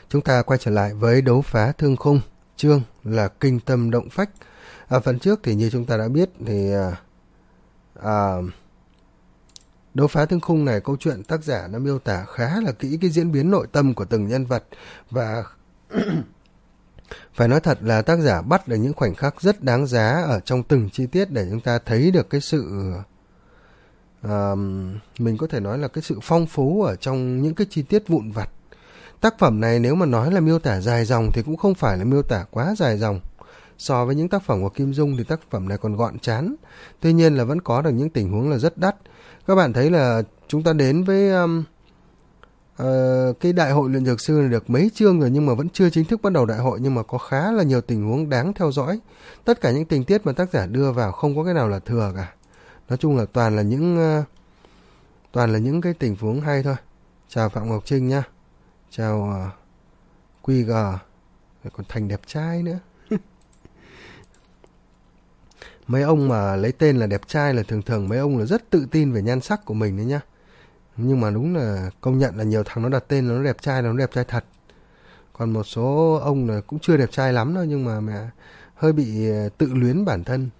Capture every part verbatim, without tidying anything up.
Chúng ta quay trở lại với đấu phá thương khung, chương là kinh tâm động phách. Ở phần trước thì như chúng ta đã biết thì à, đấu phá thương khung này, câu chuyện tác giả đã miêu tả khá là kỹ cái diễn biến nội tâm của từng nhân vật, và phải nói thật là tác giả bắt được những khoảnh khắc rất đáng giá ở trong từng chi tiết để chúng ta thấy được cái sự à, mình có thể nói là cái sự phong phú ở trong những cái chi tiết vụn vặt. Tác phẩm này nếu mà nói là miêu tả dài dòng thì cũng không phải là miêu tả quá dài dòng. So với những tác phẩm của Kim Dung thì tác phẩm này còn gọn chán. Tuy nhiên là vẫn có được những tình huống là rất đắt. Các bạn thấy là chúng ta đến với um, uh, cái đại hội luyện dược sư này được mấy chương rồi nhưng mà vẫn chưa chính thức bắt đầu đại hội, nhưng mà có khá là nhiều tình huống đáng theo dõi. Tất cả những tình tiết mà tác giả đưa vào không có cái nào là thừa cả. Nói chung là toàn là những uh, toàn là những cái tình huống hay thôi. Chào Phạm Ngọc Trinh nha. Chào uh, quy giê, còn Thành đẹp trai nữa. Mấy ông mà lấy tên là đẹp trai là thường thường mấy ông là rất tự tin về nhan sắc của mình đấy nhá. Nhưng mà đúng là công nhận là nhiều thằng nó đặt tên là nó đẹp trai là nó đẹp trai thật. Còn một số ông là cũng chưa đẹp trai lắm đâu, nhưng mà mẹ hơi bị tự luyến bản thân.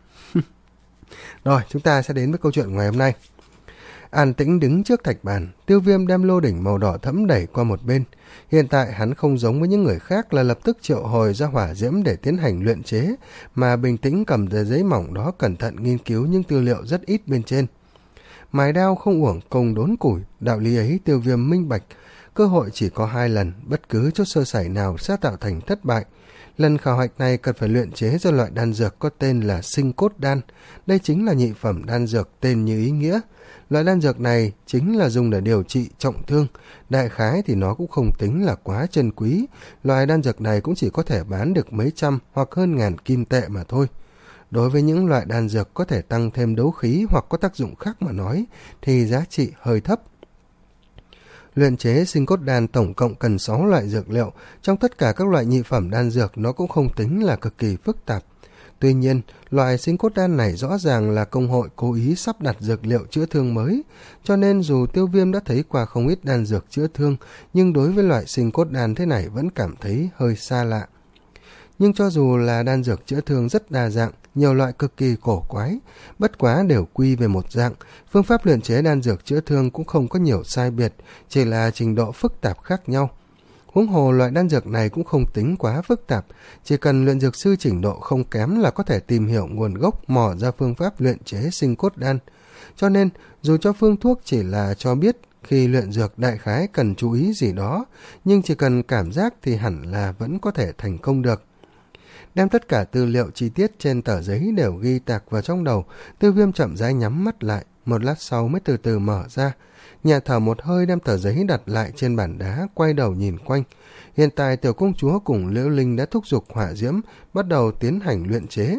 Rồi, chúng ta sẽ đến với câu chuyện của ngày hôm nay. An tĩnh đứng trước thạch bàn, Tiêu Viêm đem lô đỉnh màu đỏ thẫm đẩy qua một bên. Hiện tại hắn không giống với những người khác là lập tức triệu hồi ra hỏa diễm để tiến hành luyện chế, mà bình tĩnh cầm tờ giấy mỏng đó cẩn thận nghiên cứu những tư liệu rất ít bên trên. Mài đao không uổng công đốn củi, đạo lý ấy Tiêu Viêm minh bạch. Cơ hội chỉ có hai lần, bất cứ chút sơ sẩy nào sẽ tạo thành thất bại. Lần khảo hạch này cần phải luyện chế ra loại đan dược có tên là sinh cốt đan. Đây chính là nhị phẩm đan dược tên như ý nghĩa. Loại đan dược này chính là dùng để điều trị trọng thương. Đại khái thì nó cũng không tính là quá chân quý. Loại đan dược này cũng chỉ có thể bán được mấy trăm hoặc hơn ngàn kim tệ mà thôi. Đối với những loại đan dược có thể tăng thêm đấu khí hoặc có tác dụng khác mà nói thì giá trị hơi thấp. Luyện chế sinh cốt đan tổng cộng cần sáu loại dược liệu. Trong tất cả các loại nhị phẩm đan dược nó cũng không tính là cực kỳ phức tạp. Tuy nhiên, loại sinh cốt đan này rõ ràng là công hội cố ý sắp đặt dược liệu chữa thương mới, cho nên dù Tiêu Viêm đã thấy qua không ít đan dược chữa thương, nhưng đối với loại sinh cốt đan thế này vẫn cảm thấy hơi xa lạ. Nhưng cho dù là đan dược chữa thương rất đa dạng, nhiều loại cực kỳ cổ quái, bất quá đều quy về một dạng, phương pháp luyện chế đan dược chữa thương cũng không có nhiều sai biệt, chỉ là trình độ phức tạp khác nhau. Huống hồ loại đan dược này cũng không tính quá phức tạp, chỉ cần luyện dược sư trình độ không kém là có thể tìm hiểu nguồn gốc, mò ra phương pháp luyện chế sinh cốt đan. Cho nên, dù cho phương thuốc chỉ là cho biết khi luyện dược đại khái cần chú ý gì đó, nhưng chỉ cần cảm giác thì hẳn là vẫn có thể thành công được. Đem tất cả tư liệu chi tiết trên tờ giấy đều ghi tạc vào trong đầu, Tiêu Viêm chậm rãi nhắm mắt lại, một lát sau mới từ từ mở ra. Nhẹ thở một hơi đem tờ giấy đặt lại trên bàn đá, quay đầu nhìn quanh. Hiện tại tiểu công chúa cùng Liễu Linh đã thúc giục hỏa diễm, bắt đầu tiến hành luyện chế.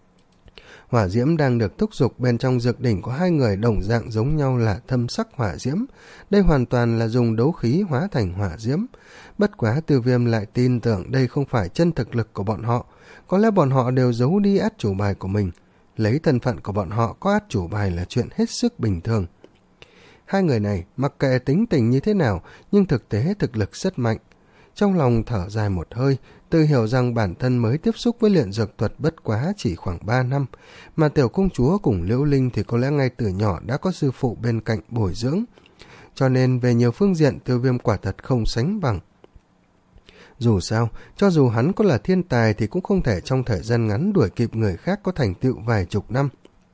Hỏa diễm đang được thúc giục, bên trong dược đỉnh có hai người đồng dạng giống nhau là thâm sắc hỏa diễm. Đây hoàn toàn là dùng đấu khí hóa thành hỏa diễm. Bất quá Tiêu Viêm lại tin tưởng đây không phải chân thực lực của bọn họ. Có lẽ bọn họ đều giấu đi át chủ bài của mình. Lấy thân phận của bọn họ có át chủ bài là chuyện hết sức bình thường. Hai người này mặc kệ tính tình như thế nào, nhưng thực tế thực lực rất mạnh. Trong lòng thở dài một hơi, tự hiểu rằng bản thân mới tiếp xúc với luyện dược thuật bất quá chỉ khoảng ba năm, mà tiểu công chúa cùng Liễu Linh thì có lẽ ngay từ nhỏ đã có sư phụ bên cạnh bồi dưỡng. Cho nên về nhiều phương diện Tiêu Viêm quả thật không sánh bằng. Dù sao, cho dù hắn có là thiên tài thì cũng không thể trong thời gian ngắn đuổi kịp người khác có thành tựu vài chục năm.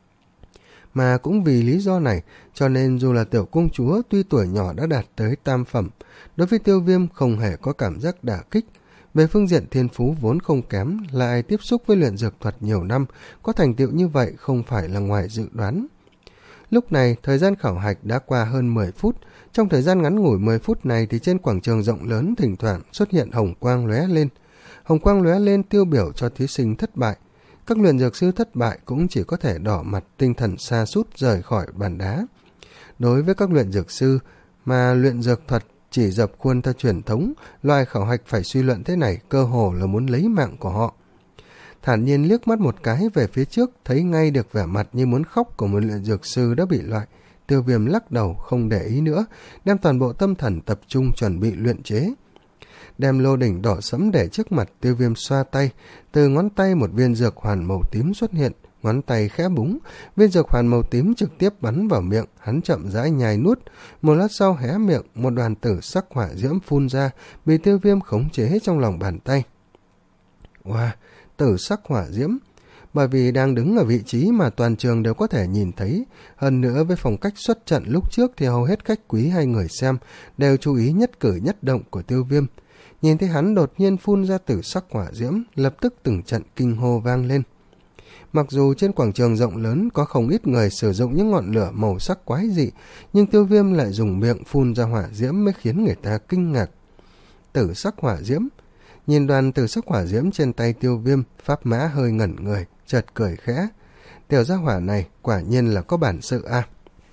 Mà cũng vì lý do này, cho nên dù là tiểu công chúa tuy tuổi nhỏ đã đạt tới tam phẩm, đối với Tiêu Viêm không hề có cảm giác đả kích. Về phương diện thiên phú vốn không kém, lại tiếp xúc với luyện dược thuật nhiều năm, có thành tựu như vậy không phải là ngoài dự đoán. Lúc này, thời gian khảo hạch đã qua hơn mười phút. Trong thời gian ngắn ngủi mười phút này thì trên quảng trường rộng lớn thỉnh thoảng xuất hiện hồng quang lóe lên. Hồng quang lóe lên tiêu biểu cho thí sinh thất bại. Các luyện dược sư thất bại cũng chỉ có thể đỏ mặt, tinh thần sa sút rời khỏi bàn đá. Đối với các luyện dược sư mà luyện dược thuật chỉ dập khuôn theo truyền thống, loại khảo hạch phải suy luận thế này cơ hồ là muốn lấy mạng của họ. Thản nhiên liếc mắt một cái về phía trước, thấy ngay được vẻ mặt như muốn khóc của một luyện dược sư đã bị loại. Tiêu Viêm lắc đầu không để ý nữa, đem toàn bộ tâm thần tập trung chuẩn bị luyện chế. đem lô đỉnh đỏ sẫm để trước mặt. Tiêu Viêm xoa tay, từ ngón tay một viên dược hoàn màu tím xuất hiện, ngón tay khẽ búng, viên dược hoàn màu tím trực tiếp bắn vào miệng, hắn chậm rãi nhai nuốt. Một lát sau hé miệng, một đoàn tử sắc hỏa diễm phun ra, bị Tiêu Viêm khống chế trong lòng bàn tay. Wow, tử sắc hỏa diễm! Bởi vì đang đứng ở vị trí mà toàn trường đều có thể nhìn thấy, hơn nữa với phong cách xuất trận lúc trước thì hầu hết khách quý hay người xem đều chú ý nhất cử nhất động của Tiêu Viêm. Nhìn thấy hắn đột nhiên phun ra tử sắc hỏa diễm, lập tức từng trận kinh hô vang lên. Mặc dù trên quảng trường rộng lớn có không ít người sử dụng những ngọn lửa màu sắc quái dị, nhưng Tiêu Viêm lại dùng miệng phun ra hỏa diễm mới khiến người ta kinh ngạc. Tử sắc hỏa diễm! Nhìn đoàn tử sắc hỏa diễm trên tay Tiêu Viêm, Pháp Mã hơi ngẩn người, chợt cười khẽ. Tiểu gia hỏa này quả nhiên là có bản sự a. À.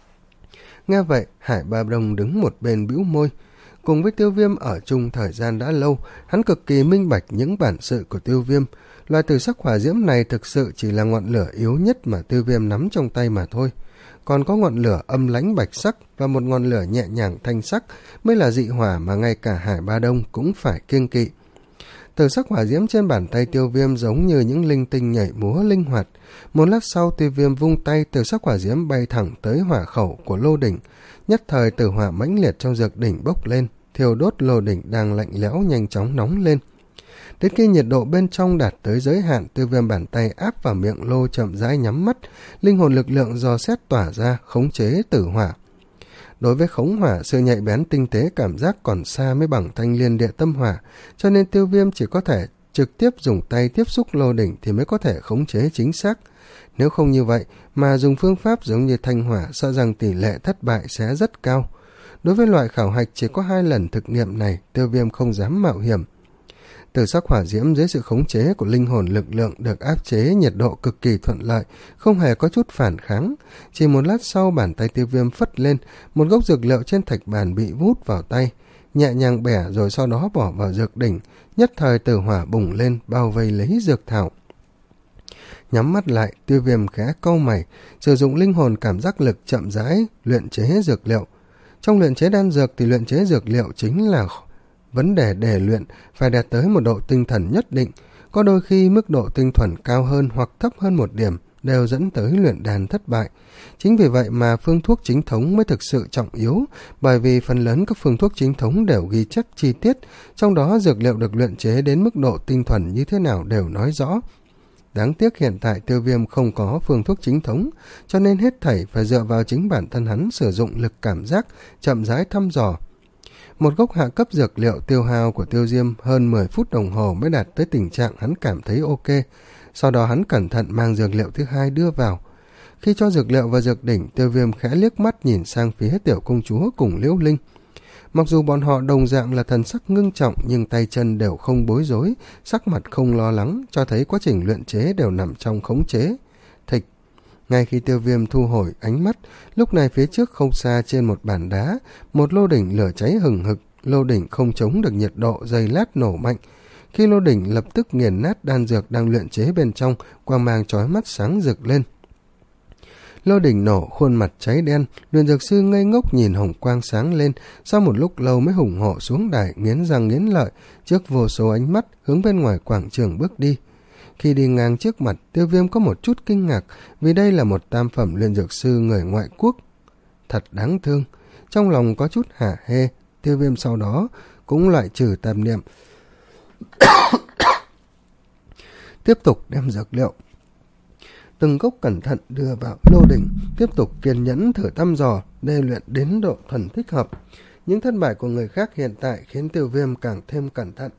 Nghe vậy, Hải Ba Đông đứng một bên bĩu môi. Cùng với Tiêu Viêm ở chung thời gian đã lâu, hắn cực kỳ minh bạch những bản sự của Tiêu Viêm. Loại tử sắc hỏa diễm này thực sự chỉ là ngọn lửa yếu nhất mà Tiêu Viêm nắm trong tay mà thôi. Còn có ngọn lửa âm lãnh bạch sắc và một ngọn lửa nhẹ nhàng thanh sắc mới là dị hỏa mà ngay cả Hải Ba Đông cũng phải kiêng kỵ. Tử sắc hỏa diễm trên bàn tay Tiêu Viêm giống như những linh tinh nhảy múa linh hoạt. Một lát sau, Tiêu Viêm vung tay, tử sắc hỏa diễm bay thẳng tới hỏa khẩu của lô đỉnh. Nhất thời tử hỏa mãnh liệt trong dược đỉnh bốc lên, thiêu đốt lô đỉnh đang lạnh lẽo nhanh chóng nóng lên. Đến khi nhiệt độ bên trong đạt tới giới hạn, Tiêu Viêm bàn tay áp vào miệng lô chậm rãi nhắm mắt, linh hồn lực lượng dò xét tỏa ra, khống chế tử hỏa. Đối với khống hỏa, sự nhạy bén tinh tế cảm giác còn xa mới bằng thanh liên địa tâm hỏa, cho nên Tiêu Viêm chỉ có thể trực tiếp dùng tay tiếp xúc lô đỉnh thì mới có thể khống chế chính xác. Nếu không như vậy mà dùng phương pháp giống như thanh hỏa, sợ rằng tỷ lệ thất bại sẽ rất cao. Đối với loại khảo hạch chỉ có hai lần thực nghiệm này, Tiêu Viêm không dám mạo hiểm. Tử sắc hỏa diễm dưới sự khống chế của linh hồn lực lượng được áp chế nhiệt độ cực kỳ thuận lợi, không hề có chút phản kháng. Chỉ một lát sau, bàn tay Tiêu Viêm phất lên, một gốc dược liệu trên thạch bàn bị vút vào tay, nhẹ nhàng bẻ rồi sau đó bỏ vào dược đỉnh, nhất thời tử hỏa bùng lên bao vây lấy dược thảo. Nhắm mắt lại, Tiêu Viêm khẽ cau mày, sử dụng linh hồn cảm giác lực chậm rãi luyện chế dược liệu. Trong luyện chế đan dược thì luyện chế dược liệu chính là vấn đề để luyện phải đạt tới một độ tinh thần nhất định, có đôi khi mức độ tinh thuần cao hơn hoặc thấp hơn một điểm đều dẫn tới luyện đan thất bại. Chính vì vậy mà phương thuốc chính thống mới thực sự trọng yếu, bởi vì phần lớn các phương thuốc chính thống đều ghi chép chi tiết, trong đó dược liệu được luyện chế đến mức độ tinh thuần như thế nào đều nói rõ. Đáng tiếc hiện tại Tiêu Viêm không có phương thuốc chính thống, cho nên hết thảy phải dựa vào chính bản thân hắn sử dụng lực cảm giác, chậm rãi thăm dò. Một gốc hạ cấp dược liệu tiêu hao của Tiêu Diêm hơn mười phút đồng hồ mới đạt tới tình trạng hắn cảm thấy ok. Sau đó hắn cẩn thận mang dược liệu thứ hai đưa vào. Khi cho dược liệu vào dược đỉnh, Tiêu Viêm khẽ liếc mắt nhìn sang phía tiểu công chúa cùng Liễu Linh. Mặc dù bọn họ đồng dạng là thần sắc ngưng trọng nhưng tay chân đều không bối rối, sắc mặt không lo lắng, cho thấy quá trình luyện chế đều nằm trong khống chế. Thịch. Ngay khi Tiêu Viêm thu hồi ánh mắt, lúc này phía trước không xa trên một bàn đá, một lô đỉnh lửa cháy hừng hực, lô đỉnh không chống được nhiệt độ, giây lát nổ mạnh. Khi lô đỉnh lập tức nghiền nát đan dược đang luyện chế bên trong, quang mang chói mắt sáng rực lên. Lô đỉnh nổ, khuôn mặt cháy đen, luyện dược sư ngây ngốc nhìn hồng quang sáng lên, sau một lúc lâu mới hùng hổ xuống đài, nghiến răng nghiến lợi, trước vô số ánh mắt hướng bên ngoài quảng trường bước đi. Khi đi ngang trước mặt, Tiêu Viêm có một chút kinh ngạc, vì đây là một tam phẩm luyện dược sư người ngoại quốc. Thật đáng thương, trong lòng có chút hả hê, Tiêu Viêm sau đó cũng loại trừ tạp niệm. Tiếp tục đem dược liệu từng gốc cẩn thận đưa vào lô đỉnh, tiếp tục kiên nhẫn thử thăm dò, đê luyện đến độ thuần thích hợp. Những thất bại của người khác hiện tại khiến Tiêu Viêm càng thêm cẩn thận.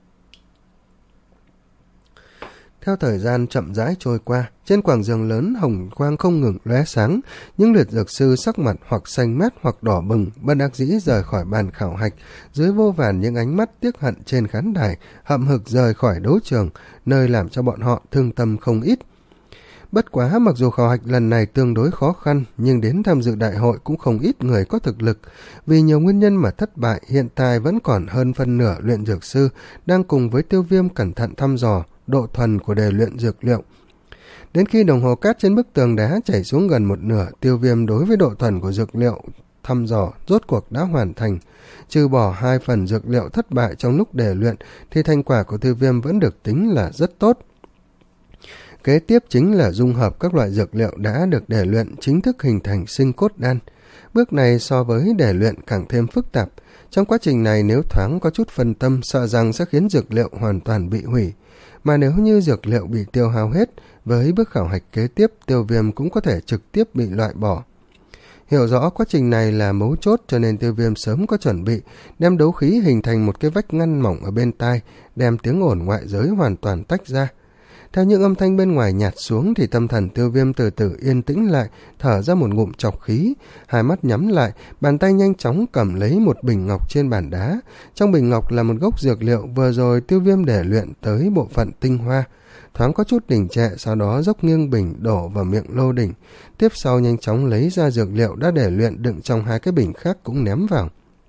Theo thời gian chậm rãi trôi qua, trên quảng trường lớn hồng quang không ngừng lóe sáng, những liệt dược sư sắc mặt hoặc xanh mét hoặc đỏ bừng, bất đắc dĩ rời khỏi bàn khảo hạch, dưới vô vàn những ánh mắt tiếc hận trên khán đài, hậm hực rời khỏi đấu trường, nơi làm cho bọn họ thương tâm không ít. Bất quá mặc dù khảo hạch lần này tương đối khó khăn, nhưng đến tham dự đại hội cũng không ít người có thực lực. Vì nhiều nguyên nhân mà thất bại, hiện tại vẫn còn hơn phân nửa luyện dược sư đang cùng với Tiêu Viêm cẩn thận thăm dò độ thuần của đề luyện dược liệu. Đến khi đồng hồ cát trên bức tường đá chảy xuống gần một nửa, Tiêu Viêm đối với độ thuần của dược liệu thăm dò rốt cuộc đã hoàn thành. Trừ bỏ hai phần dược liệu thất bại trong lúc để luyện thì thành quả của Tiêu Viêm vẫn được tính là rất tốt. Kế tiếp chính là dung hợp các loại dược liệu đã được để luyện chính thức hình thành sinh cốt đan. Bước này so với để luyện càng thêm phức tạp. Trong quá trình này nếu thoáng có chút phân tâm sợ rằng sẽ khiến dược liệu hoàn toàn bị hủy. Mà nếu như dược liệu bị tiêu hao hết, với bước khảo hạch kế tiếp Tiêu Viêm cũng có thể trực tiếp bị loại bỏ. Hiểu rõ quá trình này là mấu chốt cho nên Tiêu Viêm sớm có chuẩn bị, đem đấu khí hình thành một cái vách ngăn mỏng ở bên tai, đem tiếng ồn ngoại giới hoàn toàn tách ra. Theo những âm thanh bên ngoài nhạt xuống thì tâm thần Tiêu Viêm từ từ yên tĩnh lại, thở ra một ngụm trọc khí, hai mắt nhắm lại, bàn tay nhanh chóng cầm lấy một bình ngọc trên bàn đá. Trong bình ngọc là một gốc dược liệu vừa rồi Tiêu Viêm để luyện tới bộ phận tinh hoa. Thoáng có chút đình trệ, sau đó dốc nghiêng bình đổ vào miệng lô đỉnh, tiếp sau nhanh chóng lấy ra dược liệu đã để luyện đựng trong hai cái bình khác cũng ném vào.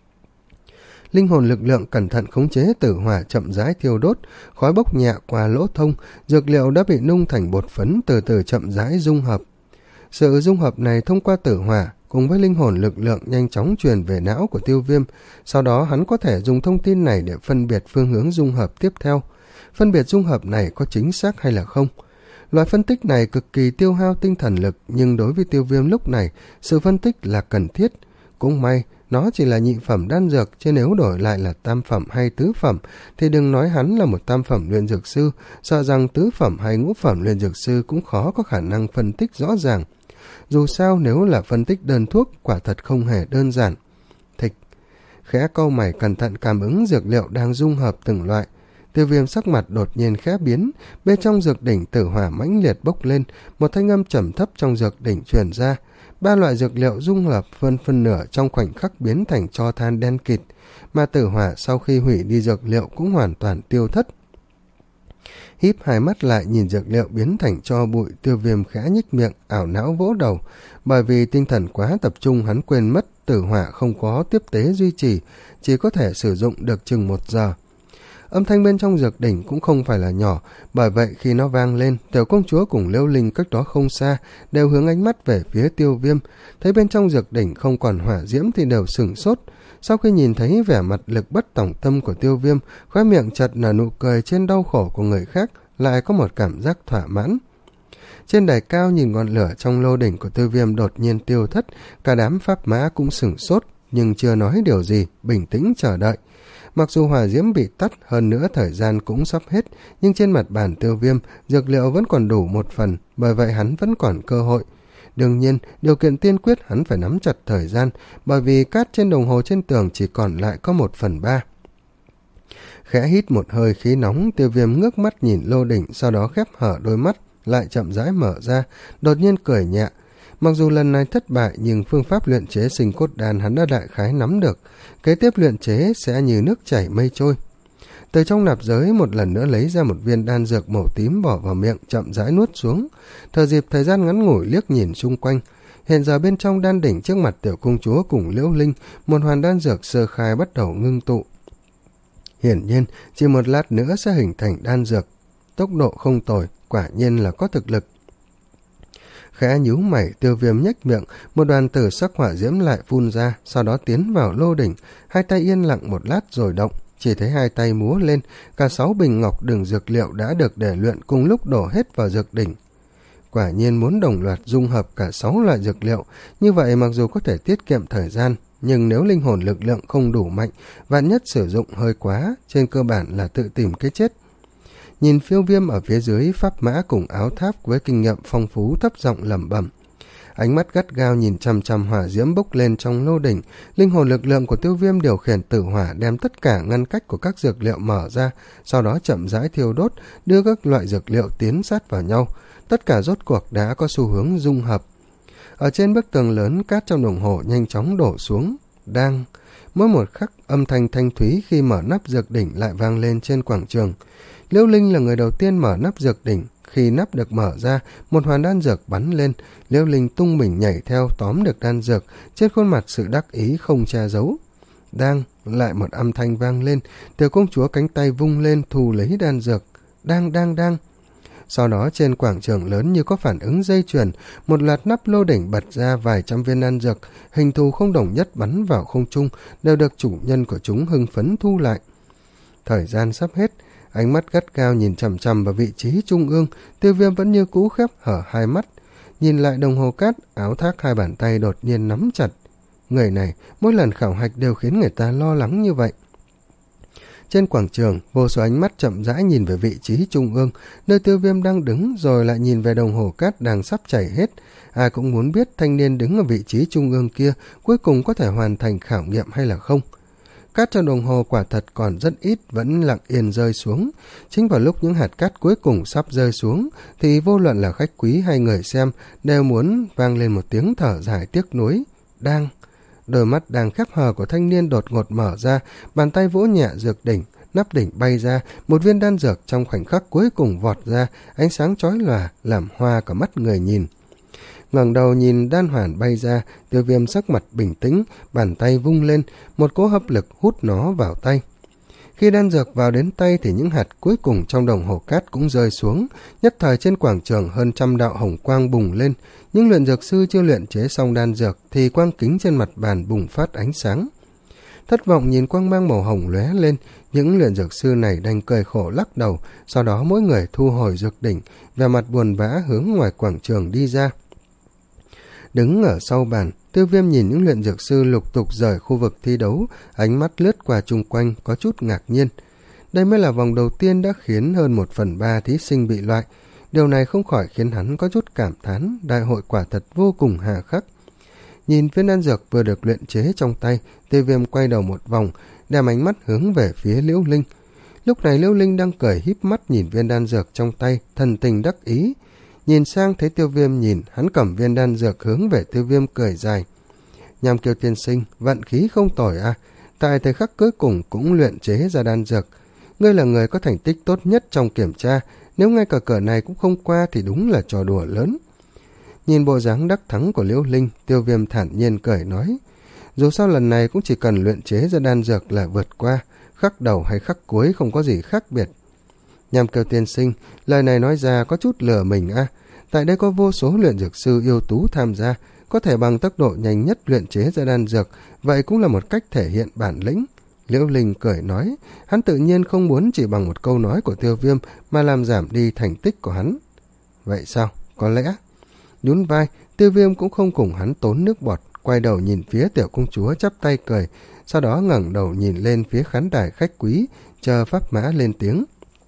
Linh hồn lực lượng cẩn thận khống chế tử hỏa chậm rãi thiêu đốt, khói bốc nhẹ qua lỗ thông, dược liệu đã bị nung thành bột phấn từ từ chậm rãi dung hợp. Sự dung hợp này thông qua tử hỏa cùng với linh hồn lực lượng nhanh chóng truyền về não của Tiêu Viêm, sau đó hắn có thể dùng thông tin này để phân biệt phương hướng dung hợp tiếp theo. Phân biệt dung hợp này có chính xác hay là không? Loại phân tích này cực kỳ tiêu hao tinh thần lực, nhưng đối với Tiêu Viêm lúc này, sự phân tích là cần thiết. Cũng may, nó chỉ là nhị phẩm đan dược, chứ nếu đổi lại là tam phẩm hay tứ phẩm, thì đừng nói hắn là một tam phẩm luyện dược sư, sợ rằng tứ phẩm hay ngũ phẩm luyện dược sư cũng khó có khả năng phân tích rõ ràng. Dù sao nếu là phân tích đơn thuốc, quả thật không hề đơn giản. Thịch, khẽ cau mày cẩn thận cảm ứng dược liệu đang dung hợp từng loại. Tiêu Viêm sắc mặt đột nhiên khẽ biến, bên trong dược đỉnh tử hỏa mãnh liệt bốc lên, một thanh âm trầm thấp trong dược đỉnh truyền ra. Ba loại dược liệu dung hợp phân phân nửa trong khoảnh khắc biến thành tro than đen kịt, mà tử hỏa sau khi hủy đi dược liệu cũng hoàn toàn tiêu thất. Híp hai mắt lại nhìn dược liệu biến thành tro bụi, Tiêu Viêm khẽ nhếch miệng, ảo não vỗ đầu, bởi vì tinh thần quá tập trung hắn quên mất tử hỏa không có tiếp tế duy trì, chỉ có thể sử dụng được chừng một giờ. Âm thanh bên trong dược đỉnh cũng không phải là nhỏ, bởi vậy khi nó vang lên, tiểu công chúa cùng Liễu Linh cách đó không xa đều hướng ánh mắt về phía Tiêu Viêm, thấy bên trong dược đỉnh không còn hỏa diễm thì đều sửng sốt. Sau khi nhìn thấy vẻ mặt lực bất tòng tâm của Tiêu Viêm, khóe miệng chợt nở nụ cười trên đau khổ của người khác, lại có một cảm giác thỏa mãn. Trên đài cao nhìn ngọn lửa trong lô đỉnh của Tiêu Viêm đột nhiên tiêu thất, cả đám pháp mã cũng sửng sốt, nhưng chưa nói điều gì, bình tĩnh chờ đợi. Mặc dù hỏa diễm bị tắt, hơn nữa thời gian cũng sắp hết, nhưng trên mặt bàn Tiêu Viêm, dược liệu vẫn còn đủ một phần, bởi vậy hắn vẫn còn cơ hội. Đương nhiên, điều kiện tiên quyết hắn phải nắm chặt thời gian, bởi vì cát trên đồng hồ trên tường chỉ còn lại có một phần ba. Khẽ hít một hơi khí nóng, Tiêu Viêm ngước mắt nhìn lô đỉnh, sau đó khép hở đôi mắt, lại chậm rãi mở ra, đột nhiên cười nhẹ. Mặc dù lần này thất bại, nhưng phương pháp luyện chế sinh cốt đan hắn đã đại khái nắm được, kế tiếp luyện chế sẽ như nước chảy mây trôi. Từ trong nạp giới một lần nữa lấy ra một viên đan dược màu tím bỏ vào miệng, chậm rãi nuốt xuống. Thời dịp thời gian ngắn ngủi liếc nhìn xung quanh, hiện giờ bên trong đan đỉnh trước mặt tiểu công chúa cùng Liễu Linh, một hoàn đan dược sơ khai bắt đầu ngưng tụ. Hiển nhiên, chỉ một lát nữa sẽ hình thành đan dược. Tốc độ không tồi, quả nhiên là có thực lực. Khẽ nhíu mày, Tiêu Viêm nhếch miệng, một đoàn tử sắc hỏa diễm lại phun ra, sau đó tiến vào lô đỉnh, hai tay yên lặng một lát rồi động, chỉ thấy hai tay múa lên, cả sáu bình ngọc đựng dược liệu đã được để luyện cùng lúc đổ hết vào dược đỉnh. Quả nhiên muốn đồng loạt dung hợp cả sáu loại dược liệu, như vậy mặc dù có thể tiết kiệm thời gian, nhưng nếu linh hồn lực lượng không đủ mạnh, vạn nhất sử dụng hơi quá, trên cơ bản là tự tìm cái chết. Nhìn Phiêu Viêm ở phía dưới, pháp mã cùng áo tháp với kinh nghiệm phong phú thấp giọng lẩm bẩm. Ánh mắt gắt gao nhìn chằm chằm hỏa diễm bốc lên trong lô đỉnh, linh hồn lực lượng của Tiêu Viêm điều khiển tử hỏa đem tất cả ngăn cách của các dược liệu mở ra, sau đó chậm rãi thiêu đốt, đưa các loại dược liệu tiến sát vào nhau. Tất cả rốt cuộc đã có xu hướng dung hợp. Ở trên bức tường lớn, cát trong đồng hồ nhanh chóng đổ xuống. Đang, mỗi một khắc âm thanh thanh thúy khi mở nắp dược đỉnh lại vang lên trên quảng trường. Liễu Linh là người đầu tiên mở nắp dược đỉnh. Khi nắp được mở ra, một hoàn đan dược bắn lên, Liễu Linh tung mình nhảy theo tóm được đan dược, trên khuôn mặt sự đắc ý không che giấu. Đang, lại một âm thanh vang lên, tiểu công chúa cánh tay vung lên thu lấy đan dược. Đang đang đang. Sau đó trên quảng trường lớn như có phản ứng dây chuyền, một loạt nắp lô đỉnh bật ra vài trăm viên đan dược, hình thù không đồng nhất bắn vào không trung, đều được chủ nhân của chúng hưng phấn thu lại. Thời gian sắp hết, ánh mắt gắt gao nhìn chằm chằm vào vị trí trung ương, Tiêu Viêm vẫn như cũ khép hở hai mắt. Nhìn lại đồng hồ cát, áo thác hai bàn tay đột nhiên nắm chặt. Người này, mỗi lần khảo hạch đều khiến người ta lo lắng như vậy. Trên quảng trường, vô số ánh mắt chậm rãi nhìn về vị trí trung ương, nơi Tiêu Viêm đang đứng, rồi lại nhìn về đồng hồ cát đang sắp chảy hết. Ai cũng muốn biết thanh niên đứng ở vị trí trung ương kia cuối cùng có thể hoàn thành khảo nghiệm hay là không. Cát trong đồng hồ quả thật còn rất ít, vẫn lặng yên rơi xuống. Chính vào lúc những hạt cát cuối cùng sắp rơi xuống, thì vô luận là khách quý hay người xem đều muốn vang lên một tiếng thở dài tiếc nuối. Đang... Đôi mắt đang khép hờ của thanh niên đột ngột mở ra, bàn tay vỗ nhẹ dược đỉnh, nắp đỉnh bay ra, một viên đan dược trong khoảnh khắc cuối cùng vọt ra, ánh sáng chói lòa làm hoa cả mắt người nhìn. Ngẩng đầu nhìn đan hoàn bay ra, Tiêu Viêm sắc mặt bình tĩnh, bàn tay vung lên, một cỗ hấp lực hút nó vào tay. Khi đan dược vào đến tay thì những hạt cuối cùng trong đồng hồ cát cũng rơi xuống, nhất thời trên quảng trường hơn trăm đạo hồng quang bùng lên. Những luyện dược sư chưa luyện chế xong đan dược thì quang kính trên mặt bàn bùng phát ánh sáng. Thất vọng nhìn quang mang màu hồng lóe lên, những luyện dược sư này đành cười khổ lắc đầu, sau đó mỗi người thu hồi dược đỉnh, vẻ mặt buồn bã hướng ngoài quảng trường đi ra. Đứng ở sau bàn, Tiêu Viêm nhìn những luyện dược sư lục tục rời khu vực thi đấu, ánh mắt lướt qua chung quanh có chút ngạc nhiên. Đây mới là vòng đầu tiên đã khiến hơn một phần ba thí sinh bị loại. Điều này không khỏi khiến hắn có chút cảm thán, đại hội quả thật vô cùng hà khắc. Nhìn viên đan dược vừa được luyện chế trong tay, Tiêu Viêm quay đầu một vòng, đem ánh mắt hướng về phía Liễu Linh. Lúc này Liễu Linh đang cười híp mắt nhìn viên đan dược trong tay, thần tình đắc ý. Nhìn sang thấy Tiêu Viêm nhìn, hắn cầm viên đan dược hướng về Tiêu Viêm cười dài. Nham Kiêu tiên sinh, vận khí không tồi à, tại thời khắc cuối cùng cũng luyện chế ra đan dược. Ngươi là người có thành tích tốt nhất trong kiểm tra, nếu ngay cả cỡ này cũng không qua thì đúng là trò đùa lớn. Nhìn bộ dáng đắc thắng của Liễu Linh, Tiêu Viêm thản nhiên cười nói, dù sao lần này cũng chỉ cần luyện chế ra đan dược là vượt qua, khắc đầu hay khắc cuối không có gì khác biệt. Nham Kiêu tiên sinh, lời này nói ra có chút lừa mình à, tại đây có vô số luyện dược sư ưu tú tham gia, có thể bằng tốc độ nhanh nhất luyện chế ra đan dược, vậy cũng là một cách thể hiện bản lĩnh. Liễu Linh cười nói, hắn tự nhiên không muốn chỉ bằng một câu nói của Tiêu Viêm mà làm giảm đi thành tích của hắn. Vậy sao? Có lẽ... Nhún vai, Tiêu Viêm cũng không cùng hắn tốn nước bọt, quay đầu nhìn phía tiểu công chúa chắp tay cười, sau đó ngẩng đầu nhìn lên phía khán đài khách quý, chờ pháp mã lên tiếng.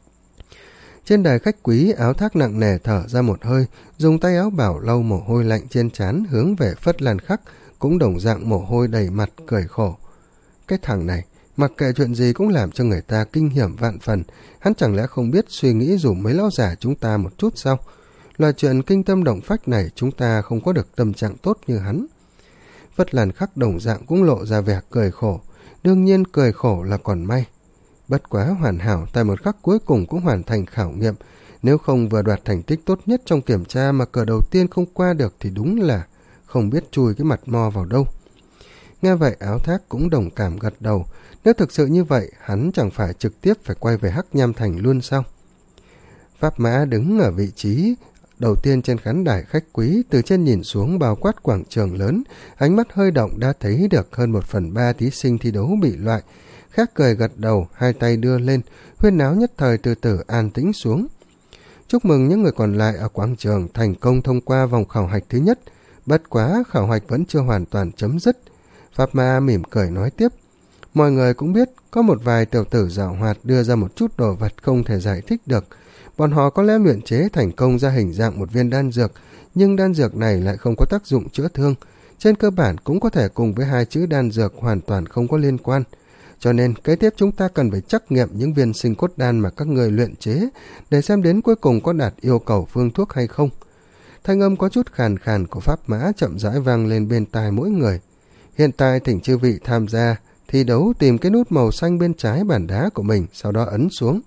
Trên đài khách quý, áo thác nặng nề thở ra một hơi, dùng tay áo bảo lau mồ hôi lạnh trên trán hướng về Phất Lan Khắc, cũng đồng dạng mồ hôi đầy mặt cười khổ. Cái thằng này, mặc kệ chuyện gì cũng làm cho người ta kinh hiểm vạn phần, hắn chẳng lẽ không biết suy nghĩ dùm mấy lão già chúng ta một chút sao? Loại chuyện kinh tâm động phách này chúng ta không có được tâm trạng tốt như hắn. Phất Lan Khắc đồng dạng cũng lộ ra vẻ cười khổ, đương nhiên cười khổ là còn may. Bất quá hoàn hảo tại một khắc cuối cùng cũng hoàn thành khảo nghiệm, nếu không vừa đoạt thành tích tốt nhất trong kiểm tra mà cờ đầu tiên không qua được thì đúng là không biết chui cái mặt mo vào đâu. Nghe vậy áo thác cũng đồng cảm gật đầu, nếu thực sự như vậy hắn chẳng phải trực tiếp phải quay về Hắc Nham Thành luôn sao? Pháp mã đứng ở vị trí đầu tiên trên khán đài khách quý, từ trên nhìn xuống bao quát quảng trường lớn, ánh mắt hơi động đã thấy được hơn một phần ba thí sinh thi đấu bị loại. Khác cười gật đầu, hai tay đưa lên, huyên náo nhất thời từ từ an tĩnh xuống. Chúc mừng những người còn lại ở quảng trường thành công thông qua vòng khảo hạch thứ nhất, bất quá khảo hạch vẫn chưa hoàn toàn chấm dứt. Pháp Ma mỉm cười nói tiếp, mọi người cũng biết có một vài tiểu tử giảo hoạt đưa ra một chút đồ vật không thể giải thích được. Bọn họ có lẽ luyện chế thành công ra hình dạng một viên đan dược, nhưng đan dược này lại không có tác dụng chữa thương. Trên cơ bản cũng có thể cùng với hai chữ đan dược hoàn toàn không có liên quan. Cho nên kế tiếp chúng ta cần phải trắc nghiệm những viên sinh cốt đan mà các người luyện chế để xem đến cuối cùng có đạt yêu cầu phương thuốc hay không. Thanh âm có chút khàn khàn của Pháp Mã chậm rãi vang lên bên tai mỗi người. Hiện tại thỉnh chư vị tham gia thi đấu tìm cái nút màu xanh bên trái bàn đá của mình, sau đó ấn xuống.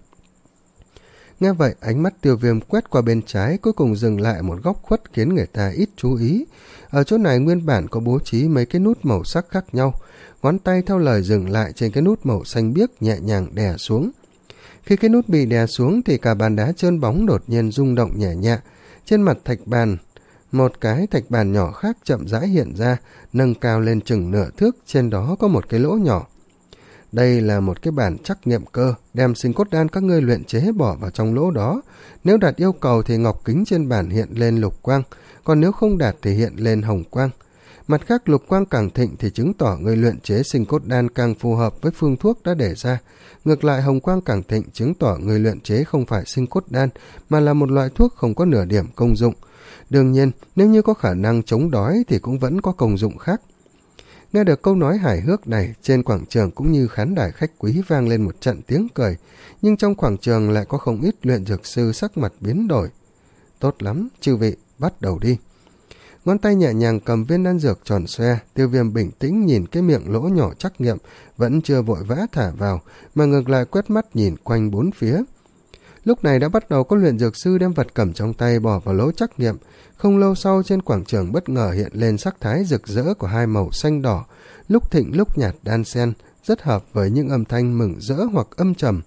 Nghe vậy ánh mắt Tiêu Viêm quét qua bên trái, cuối cùng dừng lại một góc khuất khiến người ta ít chú ý. Ở chỗ này nguyên bản có bố trí mấy cái nút màu sắc khác nhau, ngón tay theo lời dừng lại trên cái nút màu xanh biếc nhẹ nhàng đè xuống. Khi cái nút bị đè xuống thì cả bàn đá trơn bóng đột nhiên rung động nhẹ nhẹ. Trên mặt thạch bàn, một cái thạch bàn nhỏ khác chậm rãi hiện ra, nâng cao lên chừng nửa thước, trên đó có một cái lỗ nhỏ. Đây là một cái bản trắc nghiệm cơ, đem sinh cốt đan các ngươi luyện chế bỏ vào trong lỗ đó. Nếu đạt yêu cầu thì ngọc kính trên bản hiện lên lục quang, còn nếu không đạt thì hiện lên hồng quang. Mặt khác, lục quang càng thịnh thì chứng tỏ người luyện chế sinh cốt đan càng phù hợp với phương thuốc đã để ra. Ngược lại, hồng quang càng thịnh chứng tỏ người luyện chế không phải sinh cốt đan, mà là một loại thuốc không có nửa điểm công dụng. Đương nhiên, nếu như có khả năng chống đói thì cũng vẫn có công dụng khác. Nghe được câu nói hài hước này, trên quảng trường cũng như khán đài khách quý vang lên một trận tiếng cười, nhưng trong quảng trường lại có không ít luyện dược sư sắc mặt biến đổi. Tốt lắm, chư vị, bắt đầu đi. Ngón tay nhẹ nhàng cầm viên đan dược tròn xoe, Tiêu Viêm bình tĩnh nhìn cái miệng lỗ nhỏ trắc nghiệm, vẫn chưa vội vã thả vào, mà ngược lại quét mắt nhìn quanh bốn phía. Lúc này đã bắt đầu có luyện dược sư đem vật cầm trong tay bỏ vào lỗ trắc nghiệm. Không lâu sau, trên quảng trường bất ngờ hiện lên sắc thái rực rỡ của hai màu xanh đỏ, lúc thịnh lúc nhạt đan xen, rất hợp với những âm thanh mừng rỡ hoặc âm trầm.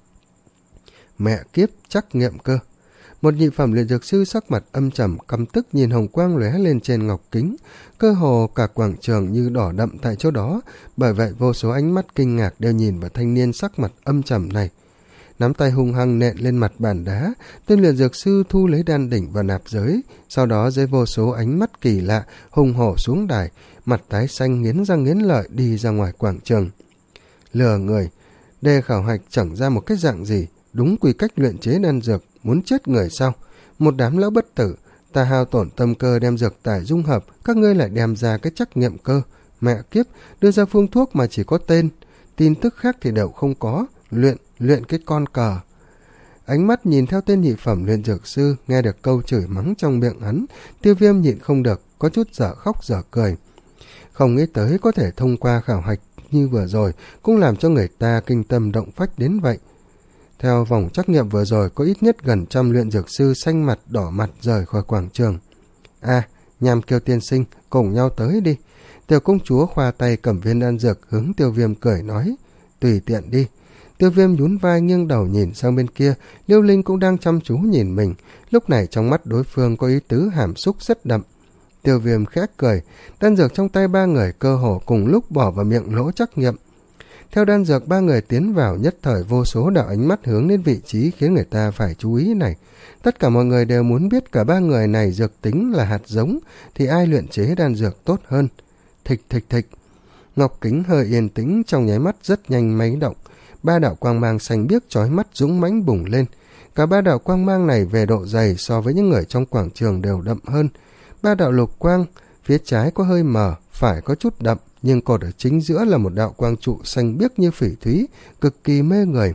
Mẹ kiếp, trắc nghiệm cơ. Một nhị phẩm luyện dược sư sắc mặt âm trầm, căm tức nhìn hồng quang lóe lên trên ngọc kính, cơ hồ cả quảng trường như đỏ đậm tại chỗ đó, bởi vậy vô số ánh mắt kinh ngạc đều nhìn vào thanh niên sắc mặt âm trầm này. Nắm tay hung hăng nện lên mặt bàn đá, tên luyện dược sư thu lấy đan đỉnh và nạp giới, sau đó dưới vô số ánh mắt kỳ lạ, hùng hổ xuống đài, mặt tái xanh nghiến răng nghiến lợi đi ra ngoài quảng trường. Lừa người, đề khảo hạch chẳng ra một cái dạng gì, đúng quy cách luyện chế đan dược, muốn chết người sao? Một đám lão bất tử, ta hao tổn tâm cơ đem dược tài dung hợp, các ngươi lại đem ra cái trắc nghiệm cơ. Mẹ kiếp, đưa ra phương thuốc mà chỉ có tên, tin tức khác thì đều không có, luyện, luyện cái con cờ. Ánh mắt nhìn theo tên nhị phẩm luyện dược sư, nghe được câu chửi mắng trong miệng hắn, Tiêu Viêm nhịn không được, có chút dở khóc dở cười. Không nghĩ tới có thể thông qua khảo hạch như vừa rồi, cũng làm cho người ta kinh tâm động phách đến vậy. Theo vòng trắc nghiệm vừa rồi, có ít nhất gần trăm luyện dược sư xanh mặt đỏ mặt rời khỏi quảng trường. À, Nham Kiêu tiên sinh, cùng nhau tới đi. Tiểu công chúa khoa tay cầm viên đan dược hướng Tiêu Viêm cười nói, tùy tiện đi. Tiêu Viêm nhún vai nghiêng đầu nhìn sang bên kia, Liêu Linh cũng đang chăm chú nhìn mình, lúc này trong mắt đối phương có ý tứ hàm xúc rất đậm. Tiêu Viêm khẽ cười, đan dược trong tay ba người cơ hồ cùng lúc bỏ vào miệng lỗ trắc nghiệm. Theo đan dược, ba người tiến vào, nhất thời vô số đạo ánh mắt hướng đến vị trí khiến người ta phải chú ý này. Tất cả mọi người đều muốn biết cả ba người này dược tính là hạt giống, thì ai luyện chế đan dược tốt hơn. Thịch thịch thịch. Ngọc kính hơi yên tĩnh, trong nháy mắt rất nhanh máy động. Ba đạo quang mang xanh biếc chói mắt dũng mãnh bùng lên. Cả ba đạo quang mang này về độ dày so với những người trong quảng trường đều đậm hơn. Ba đạo lục quang, phía trái có hơi mờ, phải có chút đậm, nhưng cột ở chính giữa là một đạo quang trụ xanh biếc như phỉ thúy, cực kỳ mê người.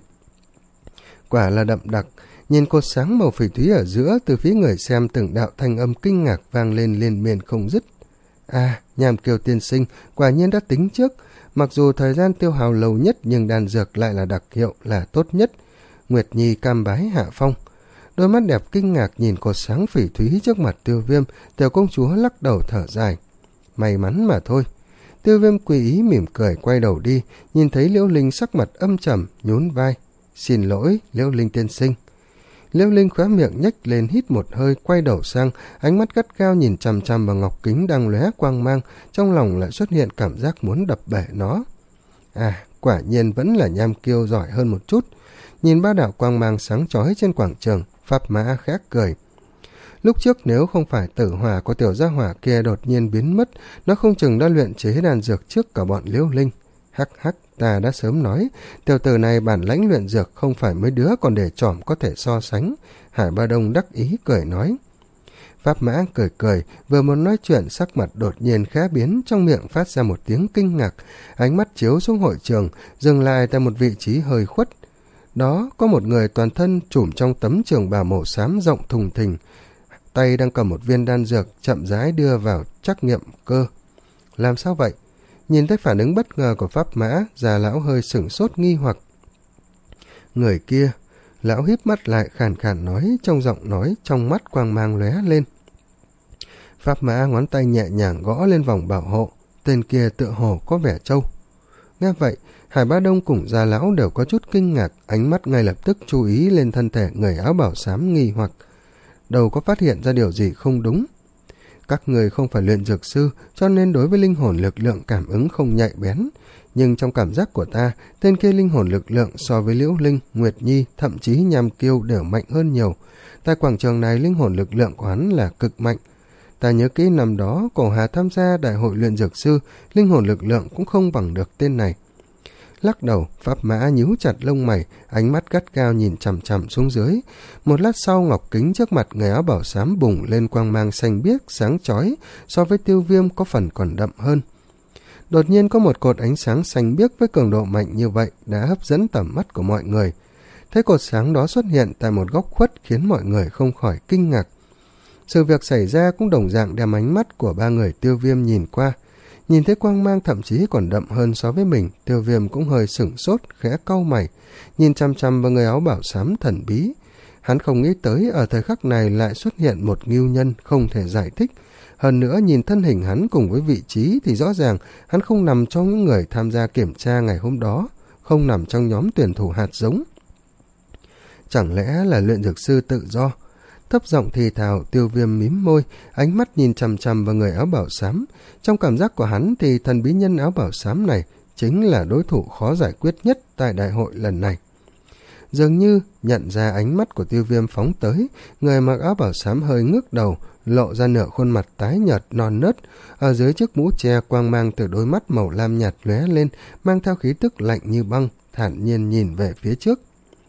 Quả là đậm đặc, nhìn cột sáng màu phỉ thúy ở giữa, từ phía người xem từng đạo thanh âm kinh ngạc vang lên liên miên không dứt. À, Nham Kiêu tiên sinh, quả nhiên đã tính trước, mặc dù thời gian tiêu hao lâu nhất nhưng đan dược lại là đặc hiệu, là tốt nhất. Nguyệt Nhi cam bái hạ phong. Đôi mắt đẹp kinh ngạc nhìn cột sáng phỉ thúy trước mặt Tiêu Viêm, tiểu công chúa lắc đầu thở dài. May mắn mà thôi. Tiêu Viêm quỳ ý mỉm cười quay đầu đi, nhìn thấy Liễu Linh sắc mặt âm trầm, nhún vai. Xin lỗi, Liễu Linh tiên sinh. Liễu Linh khóe miệng nhếch lên hít một hơi, quay đầu sang, ánh mắt gắt gao nhìn chằm chằm vào ngọc kính đang lóe quang mang, trong lòng lại xuất hiện cảm giác muốn đập bể nó. À, quả nhiên vẫn là Nham Kiêu giỏi hơn một chút. Nhìn ba đạo quang mang sáng chói trên quảng trường, Pháp Mã khẽ cười. Lúc trước nếu không phải tử hỏa của tiểu gia hỏa kia đột nhiên biến mất, nó không chừng đã luyện chế đan dược trước cả bọn Liễu Linh. Hắc hắc, ta đã sớm nói, tiểu tử này bản lãnh luyện dược không phải mấy đứa còn để trỏm có thể so sánh. Hải Ba Đông đắc ý cười nói. Pháp Mã cười cười, vừa muốn nói chuyện sắc mặt đột nhiên khẽ biến, trong miệng phát ra một tiếng kinh ngạc, ánh mắt chiếu xuống hội trường, dừng lại tại một vị trí hơi khuất. Đó có một người toàn thân trùm trong tấm trường bào màu xám rộng thùng thình, tay đang cầm một viên đan dược chậm rãi đưa vào trắc nghiệm cơ. Làm sao vậy? Nhìn thấy phản ứng bất ngờ của Pháp Mã, già lão hơi sửng sốt nghi hoặc. Người kia, lão híp mắt lại khàn khàn nói, trong giọng nói trong mắt quang mang lóe lên. Pháp Mã ngón tay nhẹ nhàng gõ lên vòng bảo hộ, tên kia tựa hồ có vẻ trâu. Nghe vậy, Hải Bá Đông cùng Gia Lão đều có chút kinh ngạc, ánh mắt ngay lập tức chú ý lên thân thể người áo bảo xám nghi hoặc. Đâu có phát hiện ra điều gì không đúng. Các người không phải luyện dược sư, cho nên đối với linh hồn lực lượng cảm ứng không nhạy bén. Nhưng trong cảm giác của ta, tên kia linh hồn lực lượng so với Liễu Linh, Nguyệt Nhi, thậm chí Nham Kiêu đều mạnh hơn nhiều. Tại quảng trường này, linh hồn lực lượng của hắn là cực mạnh. Ta nhớ kỹ năm đó, Cổ Hà tham gia đại hội luyện dược sư, linh hồn lực lượng cũng không bằng được tên này. Lắc đầu, Pháp Mã nhíu chặt lông mày, ánh mắt gắt gao nhìn chằm chằm xuống dưới. Một lát sau, ngọc kính trước mặt người áo bảo xám bùng lên quang mang xanh biếc, sáng chói, so với Tiêu Viêm có phần còn đậm hơn. Đột nhiên có một cột ánh sáng xanh biếc với cường độ mạnh như vậy đã hấp dẫn tầm mắt của mọi người. Thế cột sáng đó xuất hiện tại một góc khuất khiến mọi người không khỏi kinh ngạc. Sự việc xảy ra cũng đồng dạng đem ánh mắt của ba người Tiêu Viêm nhìn qua. Nhìn thấy quang mang thậm chí còn đậm hơn so với mình, Tiêu Viêm cũng hơi sửng sốt, khẽ cau mày, nhìn chăm chăm vào người áo bảo xám thần bí. Hắn không nghĩ tới ở thời khắc này lại xuất hiện một ngưu nhân không thể giải thích. Hơn nữa nhìn thân hình hắn cùng với vị trí thì rõ ràng hắn không nằm trong những người tham gia kiểm tra ngày hôm đó, không nằm trong nhóm tuyển thủ hạt giống. Chẳng lẽ là luyện dược sư tự do? Thấp giọng thì thào, Tiêu Viêm mím môi, ánh mắt nhìn chằm chằm vào người áo bảo xám. Trong cảm giác của hắn thì thần bí nhân áo bảo xám này chính là đối thủ khó giải quyết nhất tại đại hội lần này. Dường như nhận ra ánh mắt của Tiêu Viêm phóng tới, người mặc áo bảo xám hơi ngước đầu, lộ ra nửa khuôn mặt tái nhợt non nớt, ở dưới chiếc mũ che quang mang từ đôi mắt màu lam nhạt lóe lên, mang theo khí tức lạnh như băng, thản nhiên nhìn về phía trước.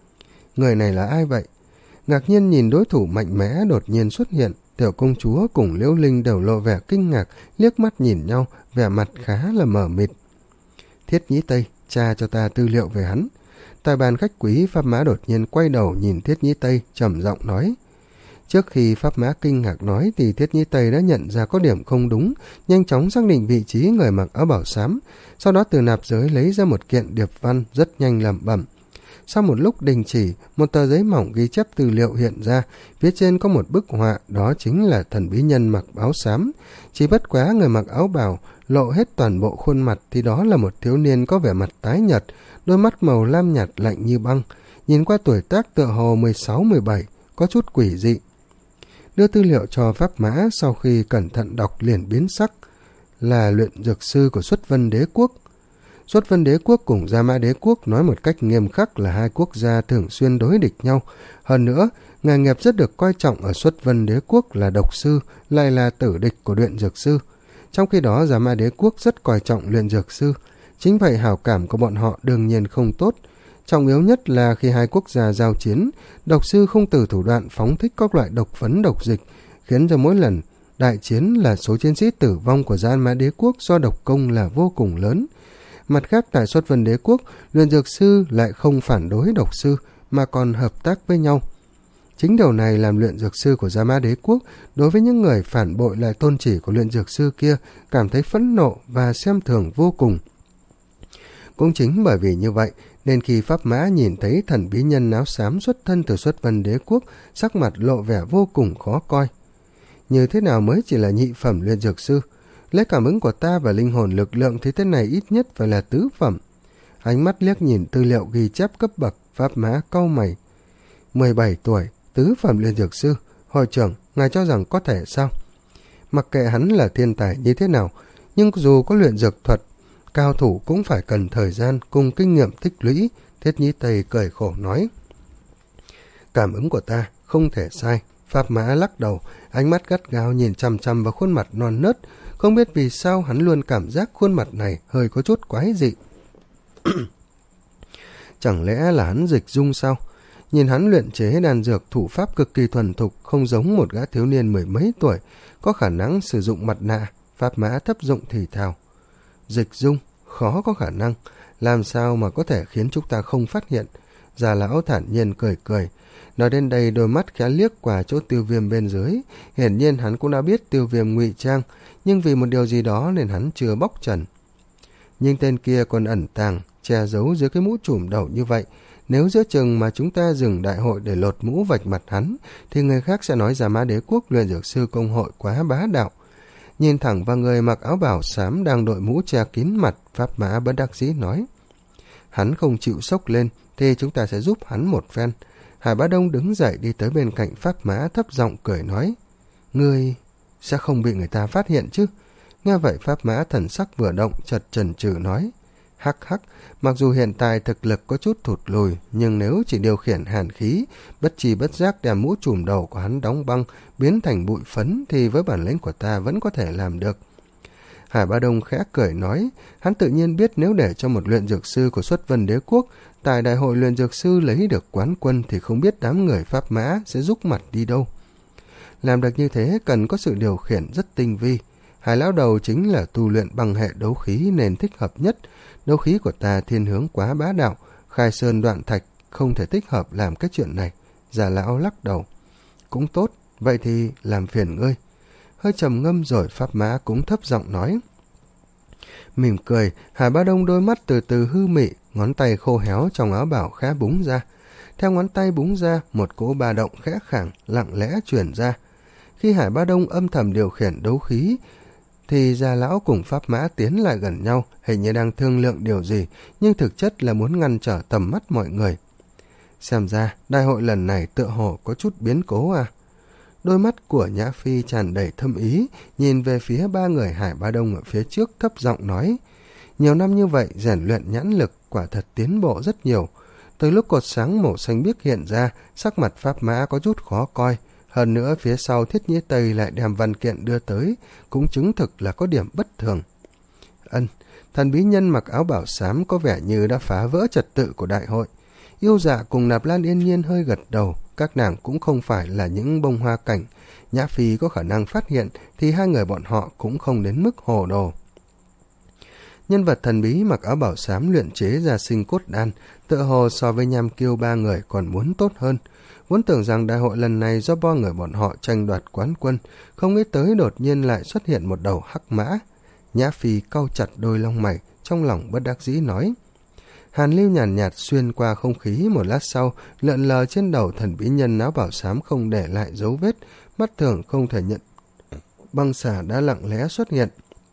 Người này là ai vậy? Ngạc nhiên nhìn đối thủ mạnh mẽ đột nhiên xuất hiện, Tiểu công chúa cùng Liễu Linh đều lộ vẻ kinh ngạc, liếc mắt nhìn nhau, vẻ mặt khá là mờ mịt. Thiết Nhĩ Tây, tra cho ta tư liệu về hắn. Tại bàn khách quý, Pháp Mã đột nhiên quay đầu nhìn Thiết Nhĩ Tây, trầm giọng nói. Trước khi Pháp Mã kinh ngạc nói thì Thiết Nhĩ Tây đã nhận ra có điểm không đúng, nhanh chóng xác định vị trí người mặc áo bảo xám, sau đó từ nạp giới lấy ra một kiện điệp văn, rất nhanh lẩm bẩm. Sau một lúc đình chỉ, một tờ giấy mỏng ghi chép tư liệu hiện ra, phía trên có một bức họa, đó chính là thần bí nhân mặc áo xám. Chỉ bất quá người mặc áo bào, lộ hết toàn bộ khuôn mặt thì đó là một thiếu niên có vẻ mặt tái nhợt, đôi mắt màu lam nhạt lạnh như băng, nhìn qua tuổi tác tựa hồ mười sáu mười bảy, có chút quỷ dị. Đưa tư liệu cho Pháp Mã, sau khi cẩn thận đọc liền biến sắc, là luyện dược sư của Xuất Vân Đế Quốc. Xuất Vân Đế Quốc cùng Gia Mã Đế Quốc nói một cách nghiêm khắc là hai quốc gia thường xuyên đối địch nhau. Hơn nữa, nghề nghiệp rất được coi trọng ở Xuất Vân Đế Quốc là độc sư, lại là tử địch của luyện dược sư. Trong khi đó, Gia Mã Đế Quốc rất coi trọng luyện dược sư. Chính vậy hảo cảm của bọn họ đương nhiên không tốt. Trọng yếu nhất là khi hai quốc gia giao chiến, độc sư không từ thủ đoạn phóng thích các loại độc phấn độc dịch, khiến cho mỗi lần đại chiến là số chiến sĩ tử vong của Gia Mã Đế Quốc do độc công là vô cùng lớn. Mặt khác, tại Xuất Vân Đế Quốc, luyện dược sư lại không phản đối độc sư mà còn hợp tác với nhau. Chính điều này làm luyện dược sư của Gia Mã Đế Quốc đối với những người phản bội lại tôn chỉ của luyện dược sư kia cảm thấy phẫn nộ và xem thường vô cùng. Cũng chính bởi vì như vậy nên khi Pháp Mã nhìn thấy thần bí nhân áo xám xuất thân từ Xuất Vân Đế Quốc, sắc mặt lộ vẻ vô cùng khó coi. Như thế nào mới chỉ là nhị phẩm luyện dược sư? Lấy cảm ứng của ta và linh hồn lực lượng thì tên này ít nhất phải là tứ phẩm. Ánh mắt liếc nhìn tư liệu ghi chép cấp bậc, Pháp Mã cau mày. mười bảy tuổi, tứ phẩm luyện dược sư. Hội trưởng, ngài cho rằng có thể sao? Mặc kệ hắn là thiên tài như thế nào, nhưng dù có luyện dược thuật, cao thủ cũng phải cần thời gian cùng kinh nghiệm tích lũy. Thiết Nhĩ Tây cười khổ nói. Cảm ứng của ta không thể sai. Pháp Mã lắc đầu, ánh mắt gắt gao nhìn chằm chằm vào khuôn mặt non nớt. Không biết vì sao hắn luôn cảm giác khuôn mặt này hơi có chút quái dị. Chẳng lẽ là hắn dịch dung sao? Nhìn hắn luyện chế đan dược thủ pháp cực kỳ thuần thục, không giống một gã thiếu niên mười mấy tuổi, có khả năng sử dụng mặt nạ. Pháp Mã thấp giọng thì thào. Dịch dung, khó có khả năng, làm sao mà có thể khiến chúng ta không phát hiện? Già lão thản nhiên cười cười. Nói đến đây đôi mắt khẽ liếc qua chỗ Tiêu Viêm bên dưới. Hiển nhiên hắn cũng đã biết Tiêu Viêm ngụy trang, nhưng vì một điều gì đó nên hắn chưa bóc trần. Nhưng tên kia còn ẩn tàng, che giấu dưới cái mũ trùm đầu như vậy. Nếu giữa chừng mà chúng ta dừng đại hội để lột mũ vạch mặt hắn, thì người khác sẽ nói Gia Mã Đế Quốc luyện dược sư công hội quá bá đạo. Nhìn thẳng vào người mặc áo bảo xám đang đội mũ che kín mặt, Pháp Mã bất đắc dĩ nói. hắn không chịu xốc lên thì chúng ta sẽ giúp hắn một phen. Hải Bá Đông đứng dậy đi tới bên cạnh Pháp Mã, thấp giọng cười nói: Ngươi sẽ không bị người ta phát hiện chứ? Nghe vậy Pháp Mã thần sắc vừa động, chợt chần chừ nói: Hắc hắc, mặc dù hiện tại thực lực có chút thụt lùi, nhưng nếu chỉ điều khiển hàn khí, bất chi bất giác đem mũ trùm đầu của hắn đóng băng, biến thành bụi phấn thì với bản lĩnh của ta vẫn có thể làm được. Hải Bá Đông khẽ cười nói, hắn tự nhiên biết nếu để cho một luyện dược sư của Xuất Vân Đế Quốc tại đại hội luyện dược sư lấy được quán quân thì không biết đám người Pháp Mã sẽ rúc mặt đi đâu. Làm được như thế cần có sự điều khiển rất tinh vi. Hải lão đầu chính là tu luyện bằng hệ đấu khí nên thích hợp nhất. Đấu khí của ta thiên hướng quá bá đạo, khai sơn đoạn thạch không thể thích hợp làm cái chuyện này. Già lão lắc đầu. Cũng tốt, vậy thì làm phiền ngươi. Hơi trầm ngâm rồi Pháp Mã cũng thấp giọng nói. Mỉm cười, Hải Bá Đông đôi mắt từ từ hư mị, ngón tay khô héo trong áo bảo khẽ búng ra. Theo ngón tay búng ra, một cỗ ba động khẽ khàng lặng lẽ truyền ra. Khi Hải Bá Đông âm thầm điều khiển đấu khí, thì Già lão cùng Pháp Mã tiến lại gần nhau, hình như đang thương lượng điều gì, nhưng thực chất là muốn ngăn trở tầm mắt mọi người. Xem ra, đại hội lần này tựa hồ có chút biến cố à? Đôi mắt của Nhã Phi tràn đầy thâm ý, nhìn về phía ba người Hải Bá Đông ở phía trước, thấp giọng nói. Nhiều năm như vậy, rèn luyện nhãn lực quả thật tiến bộ rất nhiều. Từ lúc cột sáng màu xanh biếc hiện ra, sắc mặt Pháp Mã có chút khó coi. Hơn nữa phía sau Thiết Nhĩ Tây lại đem văn kiện đưa tới, cũng chứng thực là có điểm bất thường. Ân, thần bí nhân mặc áo bảo xám có vẻ như đã phá vỡ trật tự của đại hội. Yêu Dạ cùng Nạp Lan Yên Nhiên hơi gật đầu, các nàng cũng không phải là những bông hoa cảnh. Nhã Phi có khả năng phát hiện thì hai người bọn họ cũng không đến mức hồ đồ. Nhân vật thần bí mặc áo bảo xám luyện chế ra sinh cốt đan, tựa hồ so với Nham Kiêu ba người còn muốn tốt hơn. Vốn tưởng rằng đại hội lần này do ba người bọn họ tranh đoạt quán quân, không nghĩ tới đột nhiên lại xuất hiện một đầu hắc mã. Nhã Phi cau chặt đôi lông mày, trong lòng bất đắc dĩ nói. Hàn lưu nhàn nhạt, nhạt xuyên qua không khí, một lát sau lượn lờ trên đầu thần bí nhân áo bảo xám không để lại dấu vết, mắt thường không thể nhận. Băng xả đã lặng lẽ xuất hiện.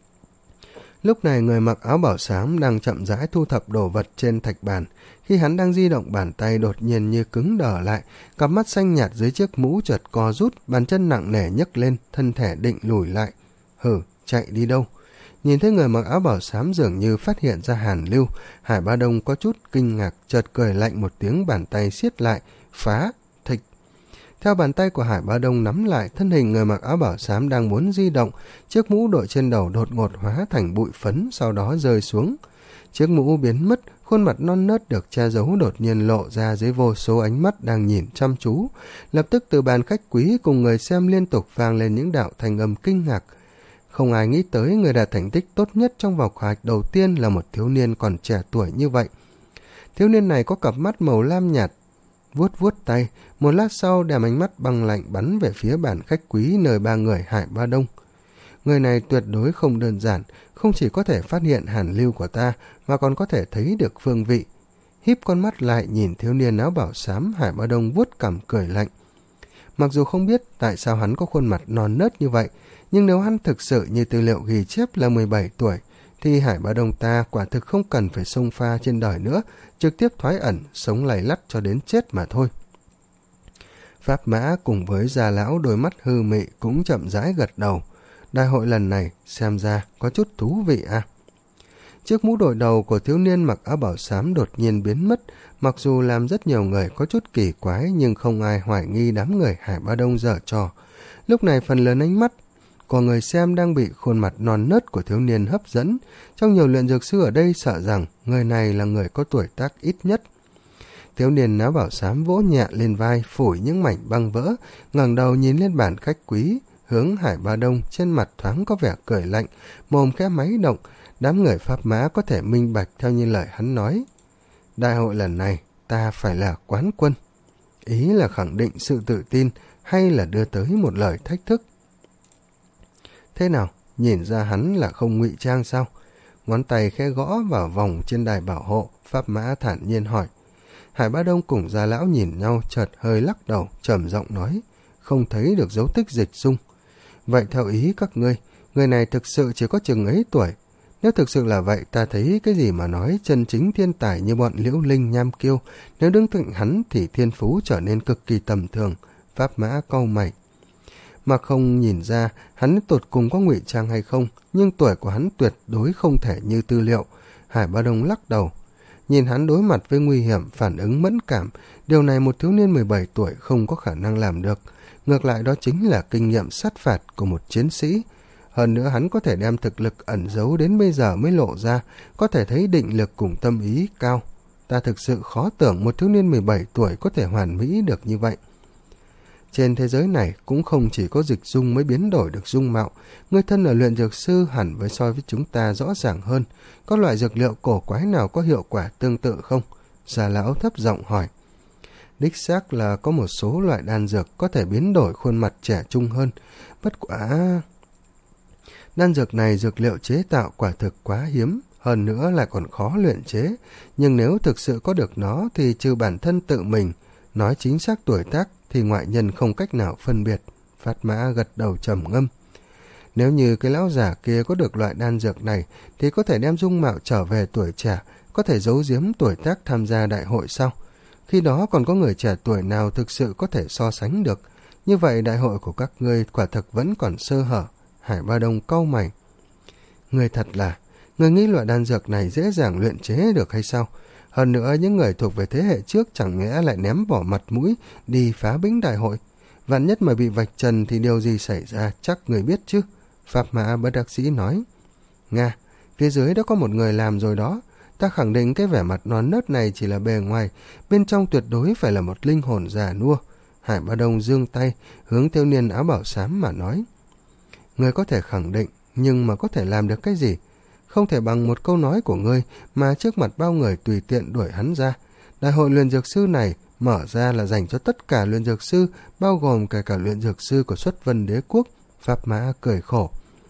Lúc này người mặc áo bảo xám đang chậm rãi thu thập đồ vật trên thạch bàn. Khi hắn đang di động bàn tay đột nhiên như cứng đờ lại, cặp mắt xanh nhạt dưới chiếc mũ chợt co rút, bàn chân nặng nề nhấc lên, thân thể định lùi lại. Hử, chạy đi đâu? Nhìn thấy người mặc áo bảo xám dường như phát hiện ra Hàn Lưu, Hải Bá Đông có chút kinh ngạc, chợt cười lạnh một tiếng, bàn tay siết lại, phá, thịch. Theo bàn tay của Hải Bá Đông nắm lại, thân hình người mặc áo bảo xám đang muốn di động, chiếc mũ đội trên đầu đột ngột hóa thành bụi phấn, sau đó rơi xuống. Chiếc mũ biến mất, khuôn mặt non nớt được che giấu đột nhiên lộ ra dưới vô số ánh mắt đang nhìn chăm chú. Lập tức từ bàn khách quý cùng người xem liên tục vang lên những đạo thanh âm kinh ngạc. Không ai nghĩ tới người đạt thành tích tốt nhất trong vòng khảo hạch đầu tiên là một thiếu niên còn trẻ tuổi như vậy. Thiếu niên này có cặp mắt màu lam nhạt, vuốt vuốt tay, một lát sau đem ánh mắt băng lạnh bắn về phía bàn khách quý nơi ba người Hải Bá Đông. Người này tuyệt đối không đơn giản, không chỉ có thể phát hiện hàn lưu của ta, mà còn có thể thấy được phương vị. Híp con mắt lại nhìn thiếu niên áo bảo xám, Hải Bá Đông vuốt cằm cười lạnh. Mặc dù không biết tại sao hắn có khuôn mặt non nớt như vậy, nhưng nếu hắn thực sự như tư liệu ghi chép là mười bảy tuổi, thì Hải Bá Đông ta quả thực không cần phải xông pha trên đời nữa, trực tiếp thoái ẩn, sống lầy lắt cho đến chết mà thôi. Pháp Mã cùng với Già lão đôi mắt hư mị cũng chậm rãi gật đầu. Đại hội lần này xem ra có chút thú vị à. Chiếc mũ đội đầu của thiếu niên mặc áo bảo xám đột nhiên biến mất, mặc dù làm rất nhiều người có chút kỳ quái nhưng không ai hoài nghi đám người Hải Bá Đông giở trò. Lúc này phần lớn ánh mắt của người xem đang bị khuôn mặt non nớt của thiếu niên hấp dẫn. Trong nhiều luyện dược sư ở đây sợ rằng người này là người có tuổi tác ít nhất. Thiếu niên áo bảo xám vỗ nhẹ lên vai, phủi những mảnh băng vỡ, ngẩng đầu nhìn lên bàn khách quý, hướng Hải Bá Đông, trên mặt thoáng có vẻ cười lạnh, mồm khẽ máy động. Đám người Pháp Mã có thể minh bạch theo như lời hắn nói. Đại hội lần này ta phải là quán quân. Ý là khẳng định sự tự tin hay là đưa tới một lời thách thức? Thế nào, nhìn ra hắn là không ngụy trang sao? Ngón tay khẽ gõ vào vòng trên đài bảo hộ, Pháp Mã thản nhiên hỏi. Hải Bá Đông cùng Gia lão nhìn nhau, chợt hơi lắc đầu, trầm giọng nói, không thấy được dấu tích dịch dung. Vậy theo ý các ngươi, người này thực sự chỉ có chừng ấy tuổi. Nếu thực sự là vậy, ta thấy cái gì mà nói chân chính thiên tài như bọn Liễu Linh, Nham Kiêu, nếu đứng cạnh hắn thì thiên phú trở nên cực kỳ tầm thường. Pháp Mã cau mày. Mà không nhìn ra hắn tột cùng có ngụy trang hay không, nhưng tuổi của hắn tuyệt đối không thể như tư liệu. Hải Ba Đông lắc đầu. Nhìn hắn đối mặt với nguy hiểm, phản ứng mẫn cảm, điều này một thiếu niên mười bảy tuổi không có khả năng làm được. Ngược lại đó chính là kinh nghiệm sát phạt của một chiến sĩ. Hơn nữa hắn có thể đem thực lực ẩn giấu đến bây giờ mới lộ ra, có thể thấy định lực cùng tâm ý cao. Ta thực sự khó tưởng một thiếu niên mười bảy tuổi có thể hoàn mỹ được như vậy. Trên thế giới này cũng không chỉ có dịch dung mới biến đổi được dung mạo. Người thân là luyện dược sư hẳn với so với chúng ta rõ ràng hơn. Có loại dược liệu cổ quái nào có hiệu quả tương tự không? Già lão thấp giọng hỏi. Đích xác là có một số loại đan dược có thể biến đổi khuôn mặt trẻ trung hơn. Bất quả... Đan dược này dược liệu chế tạo quả thực quá hiếm, hơn nữa lại còn khó luyện chế. Nhưng nếu thực sự có được nó thì trừ bản thân tự mình, nói chính xác tuổi tác thì ngoại nhân không cách nào phân biệt. Phát Mã gật đầu trầm ngâm. Nếu như cái lão giả kia có được loại đan dược này thì có thể đem dung mạo trở về tuổi trẻ, có thể giấu giếm tuổi tác tham gia đại hội sau. Khi đó còn có người trẻ tuổi nào thực sự có thể so sánh được. Như vậy đại hội của các ngươi quả thực vẫn còn sơ hở. Hải Ba Đông cau mày. Người thật là, người nghĩ loại đan dược này dễ dàng luyện chế được hay sao? Hơn nữa những người thuộc về thế hệ trước chẳng lẽ lại ném bỏ mặt mũi đi phá bĩnh đại hội. Vạn nhất mà bị vạch trần thì điều gì xảy ra chắc người biết chứ. Pháp Mã bất đắc dĩ nói. Nga, phía dưới đã có một người làm rồi đó. Ta khẳng định cái vẻ mặt non nớt này chỉ là bề ngoài, bên trong tuyệt đối phải là một linh hồn già nua. Hải Ba Đông giương tay, hướng thiếu niên áo bảo xám mà nói. Ngươi có thể khẳng định, nhưng mà có thể làm được cái gì? Không thể bằng một câu nói của ngươi mà trước mặt bao người tùy tiện đuổi hắn ra. Đại hội luyện dược sư này mở ra là dành cho tất cả luyện dược sư, bao gồm kể cả luyện dược sư của Xuất Vân Đế Quốc. Pháp Mã cười khổ.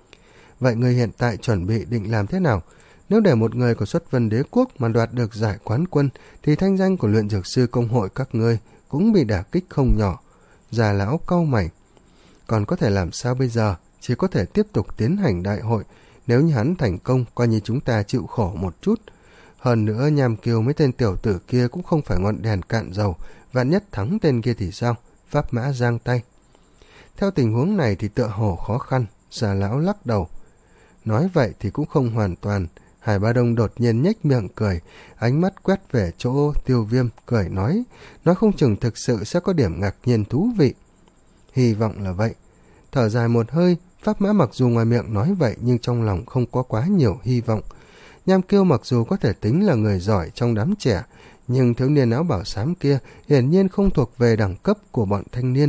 Vậy ngươi hiện tại chuẩn bị định làm thế nào? Nếu để một người của Xuất Vân Đế Quốc mà đoạt được giải quán quân, thì thanh danh của luyện dược sư công hội các ngươi cũng bị đả kích không nhỏ. Già lão cau mày. Còn có thể làm sao bây giờ? Chỉ có thể tiếp tục tiến hành đại hội. Nếu như hắn thành công, coi như chúng ta chịu khổ một chút. Hơn nữa Nham Kiêu mấy tên tiểu tử kia cũng không phải ngọn đèn cạn dầu. Vạn nhất thắng tên kia thì sao? Pháp Mã giang tay. Theo tình huống này thì tựa hồ khó khăn. Già lão lắc đầu. Nói vậy thì cũng không hoàn toàn. Hải Ba Đông đột nhiên nhếch miệng cười, ánh mắt quét về chỗ Tiêu Viêm, cười nói, nói không chừng thực sự sẽ có điểm ngạc nhiên thú vị. Hy vọng là vậy. Thở dài một hơi, Pháp Mã mặc dù ngoài miệng nói vậy nhưng trong lòng không có quá nhiều hy vọng. Nham Kiêu mặc dù có thể tính là người giỏi trong đám trẻ, nhưng thiếu niên áo bảo xám kia hiển nhiên không thuộc về đẳng cấp của bọn thanh niên.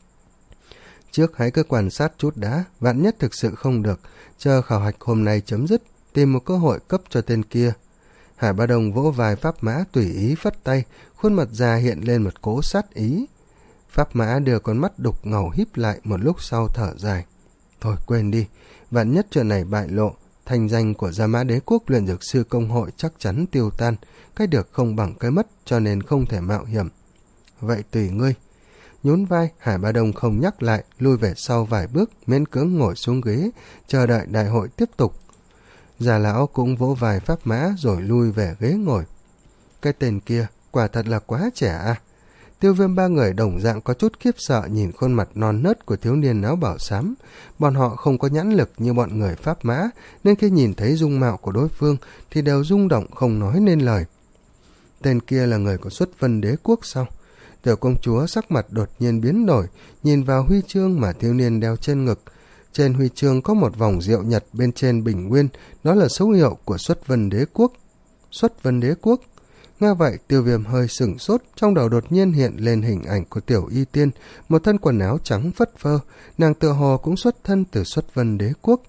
Trước hãy cứ quan sát chút đã, vạn nhất thực sự không được, chờ khảo hạch hôm nay chấm dứt, tìm một cơ hội cấp cho tên kia. Hải Ba Đông vỗ vai Pháp Mã tùy ý phất tay, khuôn mặt già hiện lên một cố sát ý. Pháp Mã đưa con mắt đục ngầu híp lại, một lúc sau thở dài. Thôi quên đi, vạn nhất chuyện này bại lộ, thành danh của Gia Mã Đế Quốc luyện dược sư công hội chắc chắn tiêu tan, cái được không bằng cái mất, cho nên không thể mạo hiểm. Vậy tùy ngươi. Nhún vai, Hải Ba Đông không nhắc lại, lui về sau vài bước, miễn cưỡng ngồi xuống ghế, chờ đợi đại hội tiếp tục. Già lão cũng vỗ vai Pháp Mã rồi lui về ghế ngồi. Cái tên kia quả thật là quá trẻ à? Tiêu Viêm ba người đồng dạng có chút khiếp sợ nhìn khuôn mặt non nớt của thiếu niên áo bảo xám. Bọn họ không có nhãn lực như bọn người Pháp Mã, nên khi nhìn thấy dung mạo của đối phương thì đều rung động không nói nên lời. Tên kia là người của Xuất Vân Đế Quốc sao? Tiểu công chúa sắc mặt đột nhiên biến đổi, nhìn vào huy chương mà thiếu niên đeo trên ngực. Trên huy chương có một vòng rượu nhật bên trên bình nguyên, đó là dấu hiệu của Xuất Vân Đế Quốc. Xuất Vân Đế Quốc? Nghe vậy, Tiêu Viêm hơi sửng sốt, trong đầu đột nhiên hiện lên hình ảnh của Tiểu Y Tiên, một thân quần áo trắng phất phơ, nàng tựa hồ cũng xuất thân từ Xuất Vân Đế Quốc.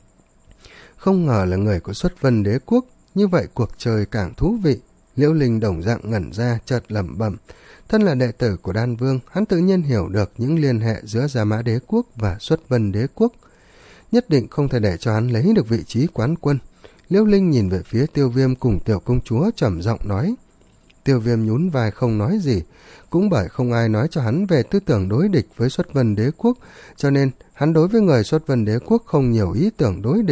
Không ngờ là người của Xuất Vân Đế Quốc, như vậy cuộc chơi càng thú vị. Liễu Linh đồng dạng ngẩn ra, chợt lẩm bẩm. Thân là đệ tử của Đan Vương, hắn tự nhiên hiểu được những liên hệ giữa Gia Mã Đế Quốc và Xuất Vân Đế Quốc. Nhất định không thể để cho hắn lấy được vị trí quán quân. Liễu Linh nhìn về phía Tiêu Viêm cùng Tiểu công chúa trầm giọng nói. Tiêu Viêm nhún vai không nói gì, cũng bởi không ai nói cho hắn về tư tưởng đối địch với Xuất Vân Đế Quốc, cho nên hắn đối với người Xuất Vân Đế Quốc không nhiều ý tưởng đối địch.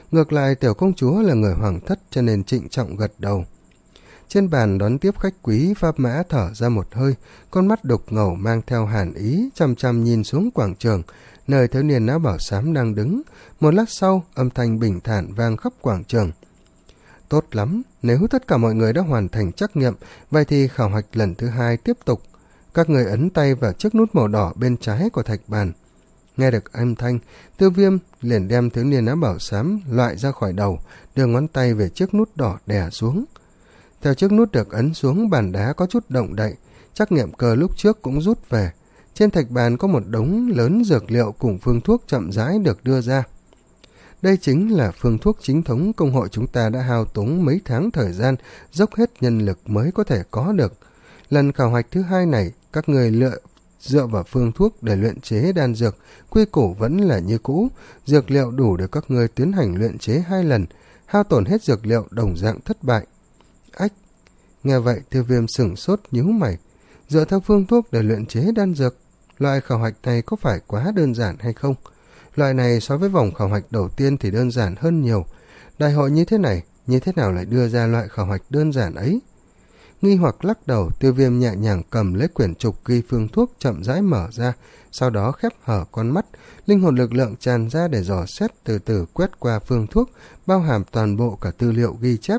Ngược lại tiểu công chúa là người hoàng thất cho nên trịnh trọng gật đầu. Trên bàn đón tiếp khách quý, Pháp Mã thở ra một hơi, con mắt đục ngầu mang theo hàn ý, chăm chăm nhìn xuống quảng trường, nơi thiếu niên áo bảo xám đang đứng. Một lát sau, âm thanh bình thản vang khắp quảng trường. Tốt lắm, nếu tất cả mọi người đã hoàn thành trắc nghiệm, vậy thì khảo hạch lần thứ hai tiếp tục. Các người ấn tay vào chiếc nút màu đỏ bên trái của thạch bàn. Nghe được âm thanh, Tiêu Viêm liền đem thiếu niên áo bảo xám loại ra khỏi đầu, đưa ngón tay về chiếc nút đỏ đè xuống. Theo chiếc nút được ấn xuống, bàn đá có chút động đậy, trắc nghiệm cơ lúc trước cũng rút về. Trên thạch bàn có một đống lớn dược liệu cùng phương thuốc chậm rãi được đưa ra. Đây chính là phương thuốc chính thống công hội chúng ta đã hao tốn mấy tháng thời gian, dốc hết nhân lực mới có thể có được. Lần khảo hạch thứ hai này, các người lựa dựa vào phương thuốc để luyện chế đan dược, quy củ vẫn là như cũ, dược liệu đủ để các người tiến hành luyện chế hai lần, hao tổn hết dược liệu đồng dạng thất bại. Ách! Nghe vậy Tiêu Viêm sửng sốt nhíu mày, dựa theo phương thuốc để luyện chế đan dược, loại khảo hạch này có phải quá đơn giản hay không? Loại này so với vòng khảo hạch đầu tiên thì đơn giản hơn nhiều. Đại hội như thế này, như thế nào lại đưa ra loại khảo hạch đơn giản ấy? Nghi hoặc lắc đầu, Tiêu Viêm nhẹ nhàng cầm lấy quyển trục ghi phương thuốc chậm rãi mở ra, sau đó khép hở con mắt, linh hồn lực lượng tràn ra để dò xét, từ từ quét qua phương thuốc, bao hàm toàn bộ cả tư liệu ghi chép.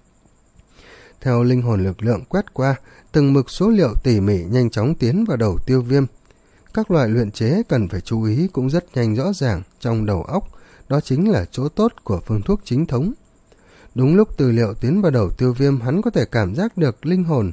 Theo linh hồn lực lượng quét qua, từng mực số liệu tỉ mỉ nhanh chóng tiến vào đầu Tiêu Viêm. Các loại luyện chế cần phải chú ý cũng rất nhanh rõ ràng trong đầu óc, đó chính là chỗ tốt của phương thuốc chính thống. Đúng lúc tư liệu tiến vào đầu Tiêu Viêm, hắn có thể cảm giác được linh hồn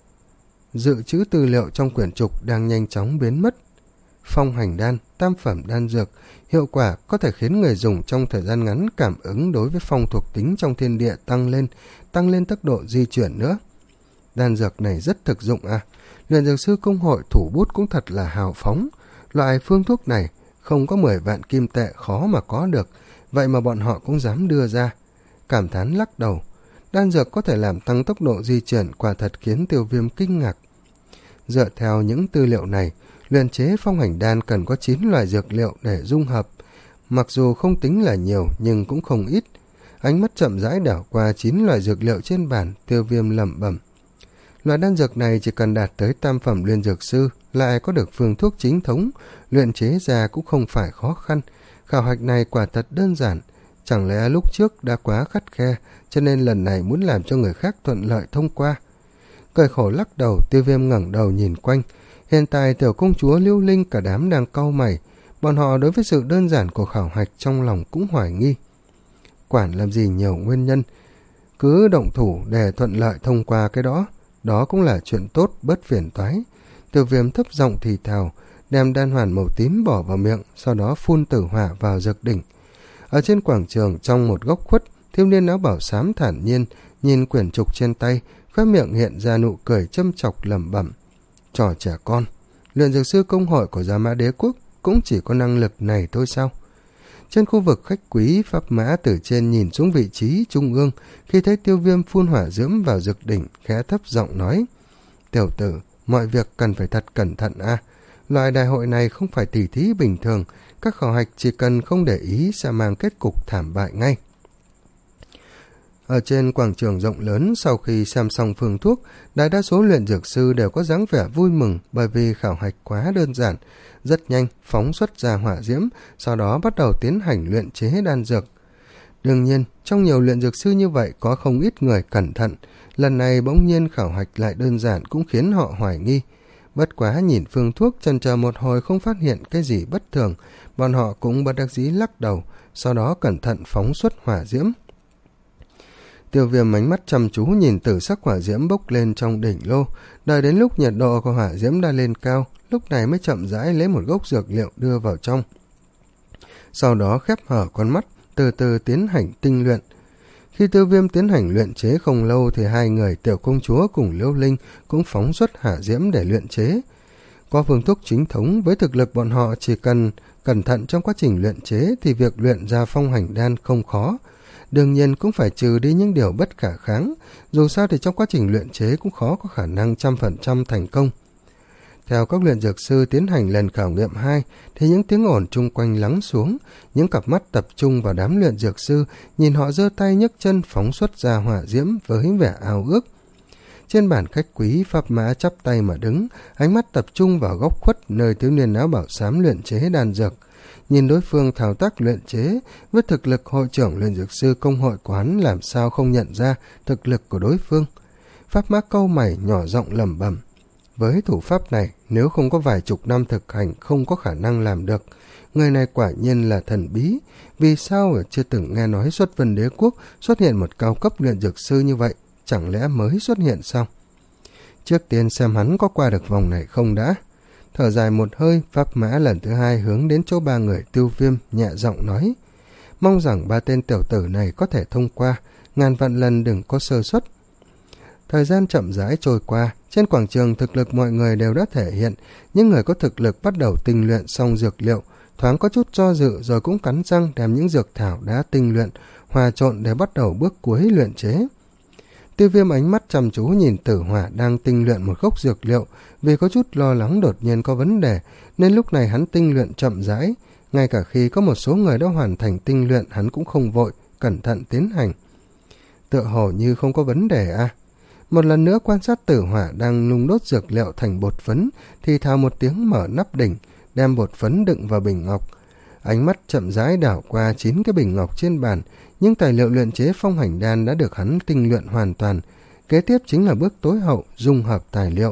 dự trữ tư liệu trong quyển trục đang nhanh chóng biến mất. Phong hành đan, tam phẩm đan dược, hiệu quả có thể khiến người dùng trong thời gian ngắn cảm ứng đối với phong thuộc tính trong thiên địa tăng lên, tăng lên tốc độ di chuyển nữa. Đan dược này rất thực dụng à, luyện dược sư công hội thủ bút cũng thật là hào phóng. Loại phương thuốc này không có mười vạn kim tệ khó mà có được, vậy mà bọn họ cũng dám đưa ra. Cảm thán lắc đầu, đan dược có thể làm tăng tốc độ di chuyển, quả thật khiến Tiêu Viêm kinh ngạc. Dựa theo những tư liệu này, luyện chế phong hành đan cần có chín loại dược liệu để dung hợp. Mặc dù không tính là nhiều nhưng cũng không ít. Ánh mắt chậm rãi đảo qua chín loại dược liệu trên bàn, Tiêu Viêm lẩm bẩm. Loại đan dược này chỉ cần đạt tới tam phẩm luyện dược sư, lại có được phương thuốc chính thống, luyện chế ra cũng không phải khó khăn. Khảo hạch này quả thật đơn giản. Chẳng lẽ lúc trước đã quá khắt khe, cho nên lần này muốn làm cho người khác thuận lợi thông qua? Cười khổ lắc đầu, Tiêu Viêm ngẩng đầu nhìn quanh. Hiện tại tiểu công chúa Lưu Linh cả đám đang cau mày, bọn họ đối với sự đơn giản của khảo hạch trong lòng cũng hoài nghi. Quản làm gì nhiều nguyên nhân, cứ động thủ để thuận lợi thông qua cái đó, đó cũng là chuyện tốt, bớt phiền toái. Tiêu Viêm thấp giọng thì thào, đem đan hoàn màu tím bỏ vào miệng, sau đó phun tử hỏa vào dược đỉnh. Ở trên quảng trường, trong một góc khuất, thiếu niên áo bảo xám thản nhiên nhìn quyển trục trên tay, khóe miệng hiện ra nụ cười châm chọc lẩm bẩm. Trò trẻ con, luyện dược sư công hội của Gia Mã Đế Quốc cũng chỉ có năng lực này thôi sao? Trên khu vực khách quý, Pháp Mã từ trên nhìn xuống vị trí trung ương, khi thấy Tiêu Viêm phun hỏa diễm vào dược đỉnh, khẽ thấp giọng nói: Tiểu tử, mọi việc cần phải thật cẩn thận a. À. Loại đại hội này không phải tỉ thí bình thường, các khảo hạch chỉ cần không để ý sẽ mang kết cục thảm bại ngay. Ở trên quảng trường rộng lớn, sau khi xem xong phương thuốc, đại đa số luyện dược sư đều có dáng vẻ vui mừng bởi vì khảo hạch quá đơn giản, rất nhanh phóng xuất ra hỏa diễm, sau đó bắt đầu tiến hành luyện chế đan dược. Đương nhiên, trong nhiều luyện dược sư như vậy có không ít người cẩn thận, lần này bỗng nhiên khảo hạch lại đơn giản cũng khiến họ hoài nghi. Bất quá nhìn phương thuốc chần chờ một hồi không phát hiện cái gì bất thường, bọn họ cũng bất đắc dĩ lắc đầu, sau đó cẩn thận phóng xuất hỏa diễm. Tiêu Viêm ánh mắt chăm chú nhìn tử sắc hỏa diễm bốc lên trong đỉnh lô, đợi đến lúc nhiệt độ của hỏa diễm đã lên cao, lúc này mới chậm rãi lấy một gốc dược liệu đưa vào trong. Sau đó khép hở con mắt, từ từ tiến hành tinh luyện. Khi Tiêu Viêm tiến hành luyện chế không lâu thì hai người tiểu công chúa cùng Liễu Linh cũng phóng xuất hỏa diễm để luyện chế. Có phương thuốc chính thống, với thực lực bọn họ chỉ cần cẩn thận trong quá trình luyện chế thì việc luyện ra phong hành đan không khó. Đương nhiên cũng phải trừ đi những điều bất khả kháng, dù sao thì trong quá trình luyện chế cũng khó có khả năng trăm phần trăm thành công. Theo các luyện dược sư tiến hành lần khảo nghiệm hai, thì những tiếng ồn chung quanh lắng xuống, những cặp mắt tập trung vào đám luyện dược sư, nhìn họ giơ tay nhấc chân phóng xuất ra hỏa diễm với vẻ ao ước. Trên bàn khách quý, Pháp Mã chắp tay mà đứng, ánh mắt tập trung vào góc khuất nơi thiếu niên áo bảo xám luyện chế đan dược. Nhìn đối phương thao tác luyện chế, với thực lực hội trưởng luyện dược sư công hội của hắn làm sao không nhận ra thực lực của đối phương. Pháp Mã cau mày nhỏ giọng lẩm bẩm. Với thủ pháp này, nếu không có vài chục năm thực hành không có khả năng làm được. Người này quả nhiên là thần bí. Vì sao ở chưa từng nghe nói xuất vân đế quốc xuất hiện một cao cấp luyện dược sư như vậy? Chẳng lẽ mới xuất hiện sao? Trước tiên xem hắn có qua được vòng này không đã. Thở dài một hơi, Pháp Mã lần thứ hai hướng đến chỗ ba người Tiêu Viêm, nhẹ giọng nói. Mong rằng ba tên tiểu tử này có thể thông qua, ngàn vạn lần đừng có sơ suất. Thời gian chậm rãi trôi qua, trên quảng trường thực lực mọi người đều đã thể hiện, những người có thực lực bắt đầu tinh luyện xong dược liệu, thoáng có chút do dự rồi cũng cắn răng đem những dược thảo đã tinh luyện, hòa trộn để bắt đầu bước cuối luyện chế. Tiêu Viêm ánh mắt chăm chú nhìn Tử Hỏa đang tinh luyện một gốc dược liệu, vì có chút lo lắng đột nhiên có vấn đề, nên lúc này hắn tinh luyện chậm rãi, ngay cả khi có một số người đã hoàn thành tinh luyện hắn cũng không vội, cẩn thận tiến hành. Tựa hồ như không có vấn đề à? Một lần nữa quan sát Tử Hỏa đang nung đốt dược liệu thành bột phấn, thì thào một tiếng mở nắp đỉnh, đem bột phấn đựng vào bình ngọc. Ánh mắt chậm rãi đảo qua chín cái bình ngọc trên bàn, những tài liệu luyện chế phong hành đan đã được hắn tinh luyện hoàn toàn. Kế tiếp chính là bước tối hậu, dung hợp tài liệu.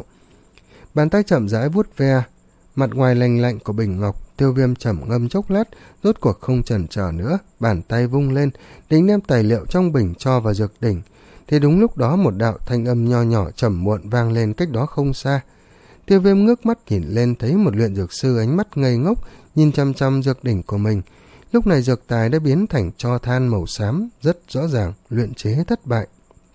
Bàn tay chậm rãi vuốt ve mặt ngoài lành lạnh của bình ngọc. Tiêu Viêm trầm ngâm chốc lát, rốt cuộc không chần chờ nữa, bàn tay vung lên, định đem tài liệu trong bình cho vào dược đỉnh. Thì đúng lúc đó một đạo thanh âm nho nhỏ trầm muộn vang lên cách đó không xa. Tiêu Viêm ngước mắt nhìn lên, thấy một luyện dược sư ánh mắt ngây ngốc nhìn chăm chăm dược đỉnh của mình. Lúc này dược tài đã biến thành tro than màu xám, rất rõ ràng luyện chế thất bại.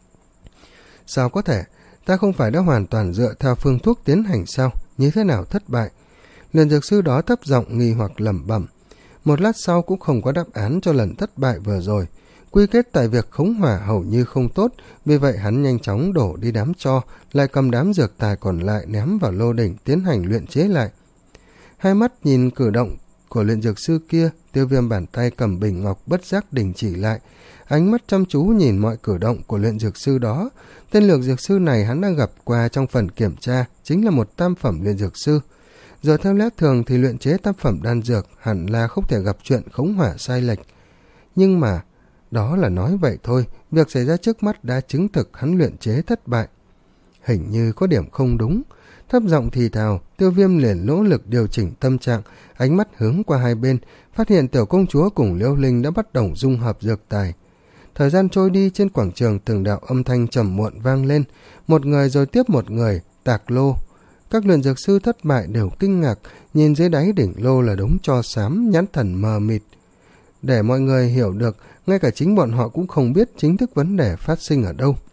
Sao có thể? Ta không phải đã hoàn toàn dựa theo phương thuốc tiến hành sao? Như thế nào thất bại? Luyện dược sư đó thấp giọng nghi hoặc lẩm bẩm. Một lát sau cũng không có đáp án cho lần thất bại vừa rồi. Quy kết tại việc khống hỏa hầu như không tốt, vì vậy hắn nhanh chóng đổ đi đám tro, lại cầm đám dược tài còn lại ném vào lô đỉnh tiến hành luyện chế lại. Hai mắt nhìn cử động của luyện dược sư kia, Tiêu Viêm bàn tay cầm bình ngọc bất giác đình chỉ lại, ánh mắt chăm chú nhìn mọi cử động của luyện dược sư đó. Tên luyện dược sư này hắn đã gặp qua trong phần kiểm tra, chính là một tam phẩm luyện dược sư. Giờ theo lẽ thường thì luyện chế tam phẩm đan dược hẳn là không thể gặp chuyện khống hỏa sai lệch. Nhưng mà đó là nói vậy thôi, việc xảy ra trước mắt đã chứng thực hắn luyện chế thất bại. Hình như có điểm không đúng. Thấp giọng thì thào, Tiêu Viêm liền nỗ lực điều chỉnh tâm trạng, ánh mắt hướng qua hai bên, phát hiện tiểu công chúa cùng Liễu Linh đã bắt đầu dung hợp dược tài. Thời gian trôi đi, trên quảng trường từng đạo âm thanh trầm muộn vang lên, một người rồi tiếp một người, tạc lô. Các luyện dược sư thất bại đều kinh ngạc, nhìn dưới đáy đỉnh lô là đống tro xám, nhãn thần mờ mịt. Để mọi người hiểu được, ngay cả chính bọn họ cũng không biết chính thức vấn đề phát sinh ở đâu.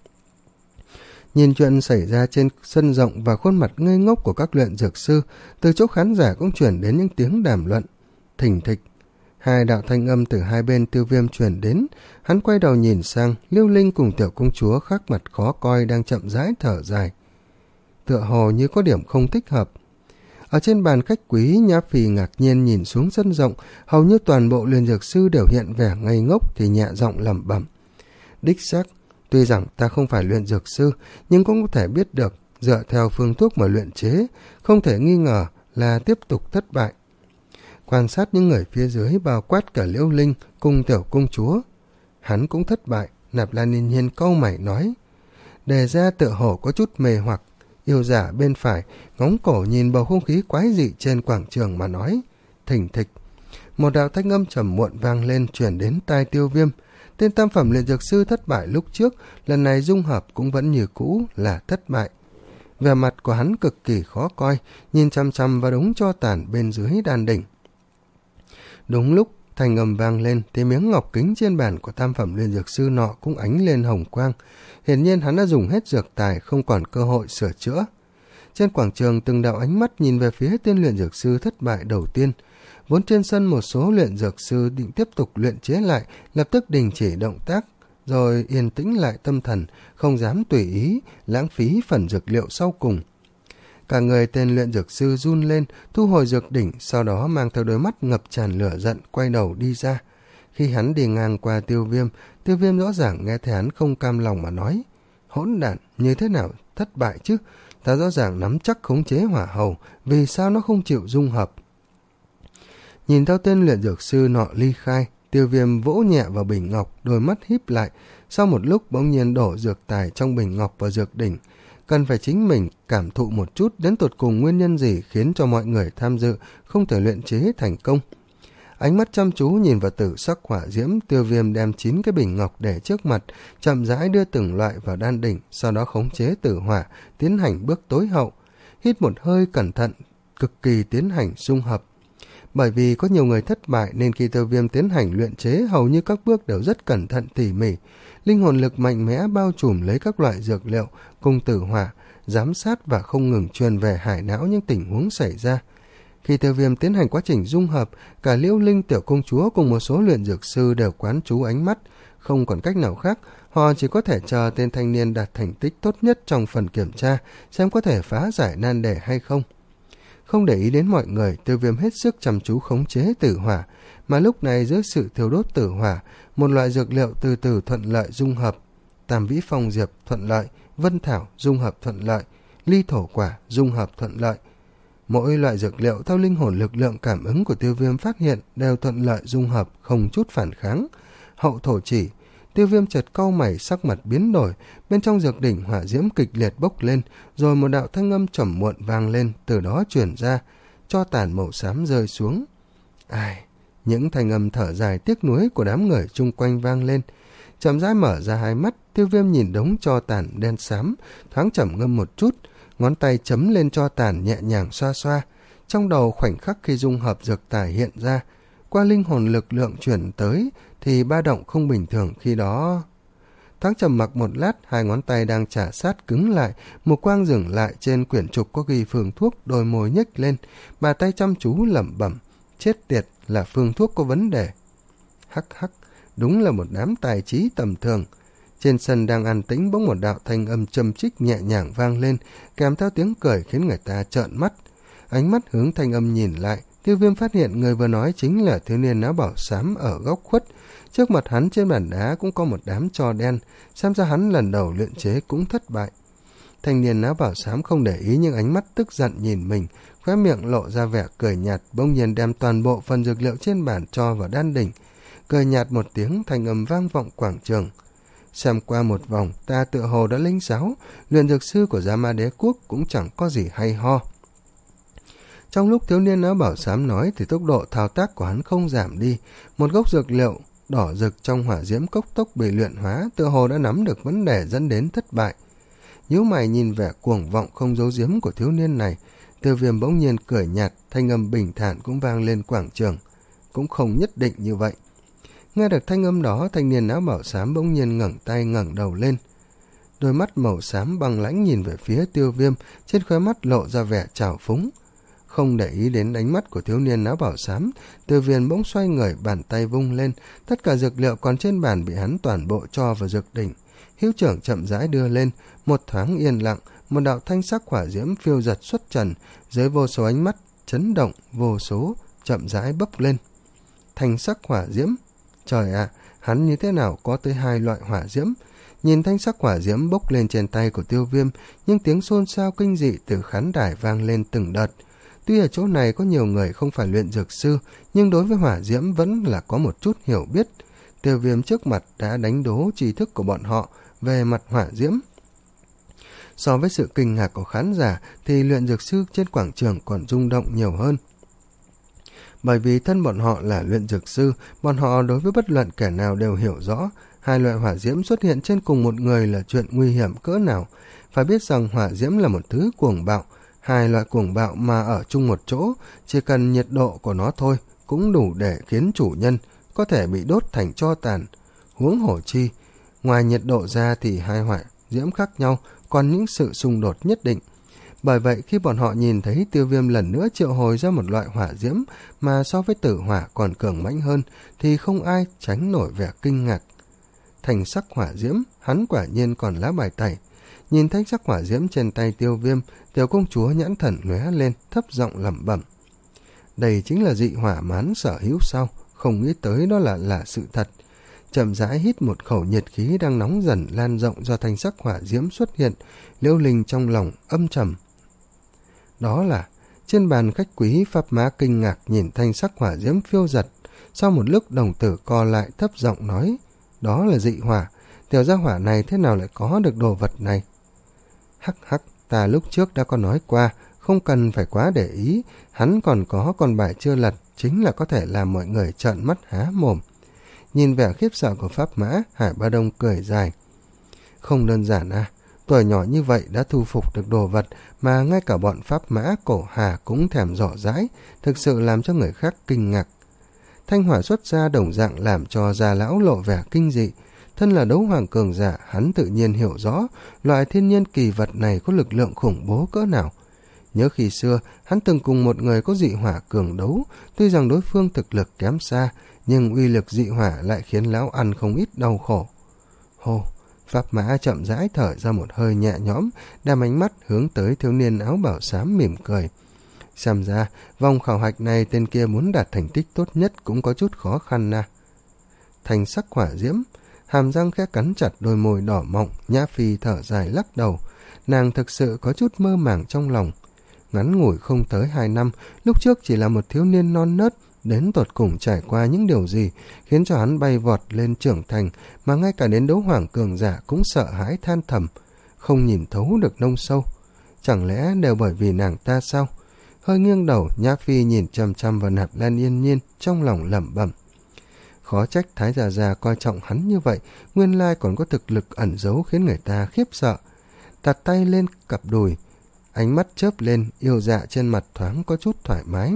Nhìn chuyện xảy ra trên sân rộng và khuôn mặt ngây ngốc của các luyện dược sư, từ chỗ khán giả cũng chuyển đến những tiếng đàm luận. Thình thịch, hai đạo thanh âm từ hai bên Tiêu Viêm truyền đến, hắn quay đầu nhìn sang, Liễu Linh cùng tiểu công chúa khác mặt khó coi đang chậm rãi thở dài. Tựa hồ như có điểm không thích hợp. Ở trên bàn khách quý, Nhã Phì ngạc nhiên nhìn xuống sân rộng, hầu như toàn bộ luyện dược sư đều hiện vẻ ngây ngốc thì nhẹ giọng lẩm bẩm. Đích xác, tuy rằng ta không phải luyện dược sư, nhưng cũng có thể biết được, dựa theo phương thuốc mà luyện chế, không thể nghi ngờ là tiếp tục thất bại. Quan sát những người phía dưới bao quát cả Liễu Linh cùng tiểu công chúa. Hắn cũng thất bại, Nạp Lan Yên Nhiên cau mày nói. Đề ra tựa hồ có chút mê hoặc. Yêu giả bên phải ngóng cổ nhìn bầu không khí quái dị trên quảng trường mà nói. Thình thịch, một đạo thanh âm trầm muộn vang lên truyền đến tai Tiêu Viêm. Tên tam phẩm luyện dược sư thất bại lúc trước, lần này dung hợp cũng vẫn như cũ là thất bại. Vẻ mặt của hắn cực kỳ khó coi, nhìn chăm chăm vào đống tro tàn bên dưới đan đỉnh. Đúng lúc thanh âm vang lên thì miếng ngọc kính trên bàn của tam phẩm luyện dược sư nọ cũng ánh lên hồng quang. Hiển nhiên hắn đã dùng hết dược tài, không còn cơ hội sửa chữa. Trên quảng trường từng đạo ánh mắt nhìn về phía tên luyện dược sư thất bại đầu tiên. Vốn trên sân một số luyện dược sư định tiếp tục luyện chế lại, lập tức đình chỉ động tác, rồi yên tĩnh lại tâm thần, không dám tùy ý lãng phí phần dược liệu sau cùng. Cả người tên luyện dược sư run lên, thu hồi dược đỉnh, sau đó mang theo đôi mắt ngập tràn lửa giận, quay đầu đi ra. Khi hắn đi ngang qua Tiêu Viêm, Tiêu Viêm rõ ràng nghe thấy hắn không cam lòng mà nói: hỗn đản, như thế nào thất bại chứ? Ta rõ ràng nắm chắc khống chế hỏa hầu, vì sao nó không chịu dung hợp? Nhìn theo tên luyện dược sư nọ ly khai, Tiêu Viêm vỗ nhẹ vào bình ngọc, đôi mắt híp lại. Sau một lúc bỗng nhiên đổ dược tài trong bình ngọc vào dược đỉnh. Cần phải chính mình cảm thụ một chút đến tột cùng nguyên nhân gì khiến cho mọi người tham dự không thể luyện chế thành công. Ánh mắt chăm chú nhìn vào tử sắc hỏa diễm, Tiêu Viêm đem chín cái bình ngọc để trước mặt, chậm rãi đưa từng loại vào đan đỉnh, sau đó khống chế tử hỏa, tiến hành bước tối hậu. Hít một hơi cẩn thận, cực kỳ tiến hành dung hợp. Bởi vì có nhiều người thất bại nên khi Tiêu Viêm tiến hành luyện chế, hầu như các bước đều rất cẩn thận tỉ mỉ. Linh hồn lực mạnh mẽ bao trùm lấy các loại dược liệu cùng tử hỏa, giám sát và không ngừng truyền về hải não những tình huống xảy ra. Khi Tiêu Viêm tiến hành quá trình dung hợp, cả Liễu Linh tiểu công chúa cùng một số luyện dược sư đều quán chú ánh mắt. Không còn cách nào khác, họ chỉ có thể chờ tên thanh niên đạt thành tích tốt nhất trong phần kiểm tra, xem có thể phá giải nan đề hay không. Không để ý đến mọi người, Tiêu Viêm hết sức chăm chú khống chế tử hỏa, mà lúc này dưới sự thiêu đốt tử hỏa, một loại dược liệu từ từ thuận lợi dung hợp. Tam vĩ phong diệp thuận lợi, vân thảo dung hợp thuận lợi, ly thổ quả dung hợp thuận lợi. Mỗi loại dược liệu theo linh hồn lực lượng cảm ứng của Tiêu Viêm phát hiện đều thuận lợi dung hợp, không chút phản kháng. Hậu thổ chỉ, Tiêu Viêm chợt cau mày, sắc mặt biến đổi, bên trong dược đỉnh hỏa diễm kịch liệt bốc lên, rồi một đạo thanh âm trầm muộn vang lên, từ đó truyền ra, tro tàn màu xám rơi xuống. Ai, những thanh âm thở dài tiếc nuối của đám người chung quanh vang lên. Chậm rãi mở ra hai mắt, Tiêu Viêm nhìn đống tro tàn đen xám, thoáng trầm ngâm một chút, ngón tay chấm lên tro tàn nhẹ nhàng xoa xoa. Trong đầu khoảnh khắc khi dung hợp dược tài hiện ra, qua linh hồn lực lượng chuyển tới thì ba động không bình thường. Khi đó thoáng trầm mặc một lát, hai ngón tay đang chà sát cứng lại, một quang dừng lại trên quyển trục có ghi phương thuốc, đôi môi nhếch lên, bà tay chăm chú lẩm bẩm: chết tiệt, là phương thuốc có vấn đề. Hắc hắc, đúng là một đám tài trí tầm thường. Trên sân đang an tĩnh, bỗng một đạo thanh âm châm chích nhẹ nhàng vang lên, kèm theo tiếng cười khiến người ta trợn mắt. Ánh mắt hướng thanh âm nhìn lại, Tiêu Viêm phát hiện người vừa nói chính là thiếu niên áo bảo xám ở góc khuất. Trước mặt hắn trên bàn đá cũng có một đám tro đen, xem ra hắn lần đầu luyện chế cũng thất bại. Thanh niên áo bảo xám không để ý nhưng ánh mắt tức giận nhìn mình, khóe miệng lộ ra vẻ cười nhạt, bỗng nhiên đem toàn bộ phần dược liệu trên bàn cho vào đan đỉnh. Cười nhạt một tiếng, thanh âm vang vọng quảng trường. Xem qua một vòng, ta tựa hồ đã linh giáo, luyện dược sư của Gia Ma Đế Quốc cũng chẳng có gì hay ho. Trong lúc thiếu niên áo bảo xám nói thì tốc độ thao tác của hắn không giảm đi. Một gốc dược liệu đỏ rực trong hỏa diễm cốc tốc bị luyện hóa, tựa hồ đã nắm được vấn đề dẫn đến thất bại. Nhíu mày nhìn vẻ cuồng vọng không giấu giếm của thiếu niên này, Tiêu Viêm bỗng nhiên cười nhạt, thanh âm bình thản cũng vang lên quảng trường. Cũng không nhất định như vậy. Nghe được thanh âm đó, thanh niên áo bảo xám bỗng nhiên ngẩng tay ngẩng đầu lên. Đôi mắt màu xám băng lãnh nhìn về phía Tiêu Viêm, trên khóe mắt lộ ra vẻ trào phúng. Không để ý đến ánh mắt của thiếu niên áo bảo xám, Tiêu Viêm bỗng xoay người, bàn tay vung lên, tất cả dược liệu còn trên bàn bị hắn toàn bộ cho vào dược đỉnh. Hữu trưởng chậm rãi đưa lên, một thoáng yên lặng, một đạo thanh sắc hỏa diễm phiêu giật xuất trần, dưới vô số ánh mắt chấn động, vô số chậm rãi bốc lên. Thanh sắc hỏa diễm, trời ạ, à, hắn như thế nào có tới hai loại hỏa diễm? Nhìn thanh sắc hỏa diễm bốc lên trên tay của Tiêu Viêm, nhưng tiếng xôn xao kinh dị từ khán đài vang lên từng đợt. Tuy ở chỗ này có nhiều người không phải luyện dược sư, nhưng đối với hỏa diễm vẫn là có một chút hiểu biết. Tiêu Viêm trước mặt đã đánh đố tri thức của bọn họ về mặt hỏa diễm. So với sự kinh ngạc của khán giả thì luyện dược sư trên quảng trường còn rung động nhiều hơn. Bởi vì thân bọn họ là luyện dược sư, bọn họ đối với bất luận kẻ nào đều hiểu rõ, hai loại hỏa diễm xuất hiện trên cùng một người là chuyện nguy hiểm cỡ nào. Phải biết rằng hỏa diễm là một thứ cuồng bạo, hai loại cuồng bạo mà ở chung một chỗ, chỉ cần nhiệt độ của nó thôi cũng đủ để khiến chủ nhân có thể bị đốt thành tro tàn. Huống hổ chi, ngoài nhiệt độ ra thì hai hỏa diễm khác nhau còn những sự xung đột nhất định. Bởi vậy khi bọn họ nhìn thấy Tiêu Viêm lần nữa triệu hồi ra một loại hỏa diễm mà so với tử hỏa còn cường mãnh hơn thì không ai tránh nổi vẻ kinh ngạc. Thành sắc hỏa diễm, hắn quả nhiên còn lá bài tẩy. Nhìn thanh sắc hỏa diễm trên tay Tiêu Viêm, tiểu công chúa nhãn thần lóe lên, thấp giọng lẩm bẩm. Đây chính là dị hỏa mán sở hữu sao? Không nghĩ tới đó là là sự thật. Chậm rãi hít một khẩu nhiệt khí đang nóng dần lan rộng do thanh sắc hỏa diễm xuất hiện, Liễu Linh trong lòng âm trầm. Đó là trên bàn khách quý, Pháp Mã kinh ngạc nhìn thanh sắc hỏa diễm phiêu giật. Sau một lúc đồng tử co lại, thấp giọng nói, đó là dị hỏa, tiểu gia hỏa này thế nào lại có được đồ vật này? Hắc hắc, ta lúc trước đã có nói qua, không cần phải quá để ý, hắn còn có con bài chưa lật, chính là có thể làm mọi người trợn mắt há mồm. Nhìn vẻ khiếp sợ của Pháp Mã, Hải Ba Đông cười dài. Không đơn giản à, tuổi nhỏ như vậy đã thu phục được đồ vật mà ngay cả bọn Pháp Mã cổ Hà cũng thèm rõ rãi, thực sự làm cho người khác kinh ngạc. Thanh hỏa xuất ra đồng dạng làm cho già lão lộ vẻ kinh dị. Thân là đấu hoàng cường giả, hắn tự nhiên hiểu rõ loại thiên nhiên kỳ vật này có lực lượng khủng bố cỡ nào. Nhớ khi xưa, hắn từng cùng một người có dị hỏa cường đấu, tuy rằng đối phương thực lực kém xa, nhưng uy lực dị hỏa lại khiến lão ăn không ít đau khổ. Hô, Pháp Mã chậm rãi thở ra một hơi nhẹ nhõm, đem ánh mắt hướng tới thiếu niên áo bảo xám mỉm cười. Xem ra, vòng khảo hạch này tên kia muốn đạt thành tích tốt nhất cũng có chút khó khăn na. Thành sắc hỏa diễm, hàm răng khẽ cắn chặt đôi môi đỏ mọng, Nhã Phi thở dài lắc đầu. Nàng thực sự có chút mơ màng trong lòng. Ngắn ngủi không tới hai năm, lúc trước chỉ là một thiếu niên non nớt, đến tột cùng trải qua những điều gì khiến cho hắn bay vọt lên trưởng thành, mà ngay cả đến đấu hoàng cường giả cũng sợ hãi than thầm, không nhìn thấu được nông sâu. Chẳng lẽ đều bởi vì nàng ta sao? Hơi nghiêng đầu, Nhã Phi nhìn chăm chăm vào Nạp Lan Yên Nhiên, trong lòng lẩm bẩm. Khó trách Thái Già Già coi trọng hắn như vậy, nguyên lai còn có thực lực ẩn giấu khiến người ta khiếp sợ. Đặt tay lên cặp đùi, ánh mắt chớp lên, yêu dạ trên mặt thoáng có chút thoải mái.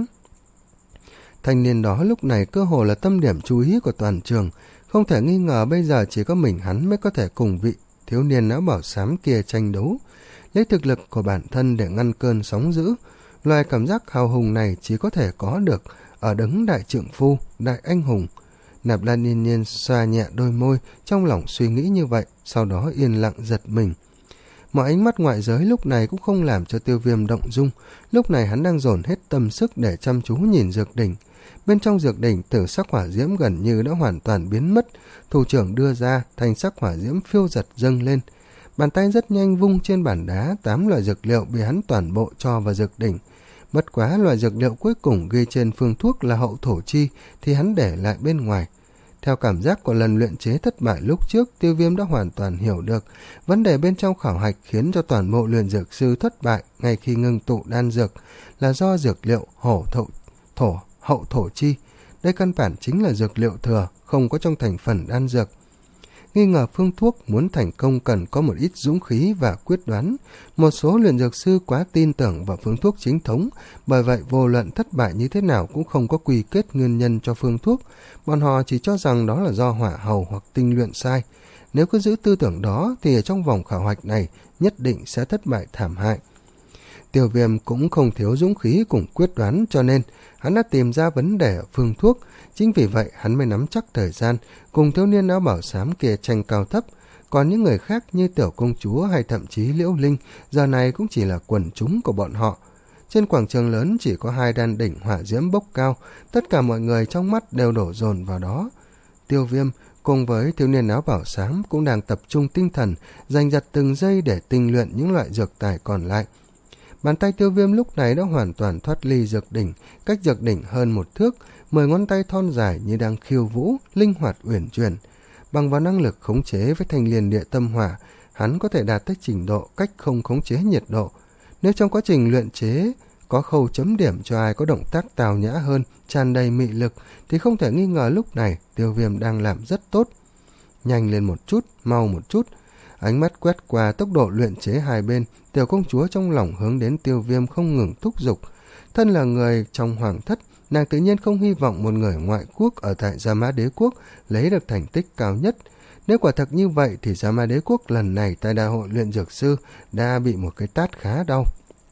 Thanh niên đó lúc này cơ hồ là tâm điểm chú ý của toàn trường, không thể nghi ngờ bây giờ chỉ có mình hắn mới có thể cùng vị thiếu niên áo bảo xám kia tranh đấu, lấy thực lực của bản thân để ngăn cơn sóng dữ. Loài cảm giác hào hùng này chỉ có thể có được ở đấng đại trượng phu, đại anh hùng. Nạp Lan Yên Nhiên xoa nhẹ đôi môi, trong lòng suy nghĩ như vậy, sau đó yên lặng giật mình. Mọi ánh mắt ngoại giới lúc này cũng không làm cho Tiêu Viêm động dung, lúc này hắn đang dồn hết tâm sức để chăm chú nhìn dược đỉnh. Bên trong dược đỉnh, tử sắc hỏa diễm gần như đã hoàn toàn biến mất, thủ trưởng đưa ra, thanh sắc hỏa diễm phiêu giật dâng lên. Bàn tay rất nhanh vung trên bàn đá, tám loại dược liệu bị hắn toàn bộ cho vào dược đỉnh. Bất quá loại dược liệu cuối cùng ghi trên phương thuốc là hậu thổ chi thì hắn để lại bên ngoài. Theo cảm giác của lần luyện chế thất bại lúc trước, Tiêu Viêm đã hoàn toàn hiểu được vấn đề bên trong khảo hạch khiến cho toàn bộ luyện dược sư thất bại ngay khi ngưng tụ đan dược là do dược liệu hổ thổ, thổ hậu thổ chi. Đây căn bản chính là dược liệu thừa, không có trong thành phần đan dược. Nghi ngờ phương thuốc muốn thành công cần có một ít dũng khí và quyết đoán. Một số luyện dược sư quá tin tưởng vào phương thuốc chính thống, bởi vậy vô luận thất bại như thế nào cũng không có quy kết nguyên nhân cho phương thuốc. Bọn họ chỉ cho rằng đó là do hỏa hầu hoặc tinh luyện sai. Nếu cứ giữ tư tưởng đó thì ở trong vòng khảo hạch này nhất định sẽ thất bại thảm hại. Tiêu Viêm cũng không thiếu dũng khí cùng quyết đoán, cho nên hắn đã tìm ra vấn đề ở phương thuốc. Chính vì vậy hắn mới nắm chắc thời gian cùng thiếu niên áo bảo xám kia tranh cao thấp. Còn những người khác như tiểu công chúa hay thậm chí Liễu Linh giờ này cũng chỉ là quần chúng của bọn họ. Trên quảng trường lớn chỉ có hai đan đỉnh hỏa diễm bốc cao, tất cả mọi người trong mắt đều đổ dồn vào đó. Tiêu Viêm cùng với thiếu niên áo bảo xám cũng đang tập trung tinh thần, giành giật từng giây để tinh luyện những loại dược tài còn lại. Bàn tay Tiêu Viêm lúc này đã hoàn toàn thoát ly dược đỉnh, cách dược đỉnh hơn một thước, mười ngón tay thon dài như đang khiêu vũ, linh hoạt uyển chuyển. Bằng vào năng lực khống chế với thanh liền địa tâm hỏa, hắn có thể đạt tới trình độ cách không khống chế nhiệt độ. Nếu trong quá trình luyện chế có khâu chấm điểm cho ai có động tác tào nhã hơn, tràn đầy mị lực, thì không thể nghi ngờ lúc này Tiêu Viêm đang làm rất tốt. Nhanh lên một chút, mau một chút. Ánh mắt quét qua tốc độ luyện chế hai bên, tiểu công chúa trong lòng hướng đến Tiêu Viêm không ngừng thúc giục. Thân là người trong hoàng thất, nàng tự nhiên không hy vọng một người ngoại quốc ở tại Gia Mã Đế Quốc lấy được thành tích cao nhất. Nếu quả thật như vậy thì Gia Mã Đế Quốc lần này tại đại hội luyện dược sư đã bị một cái tát khá đau.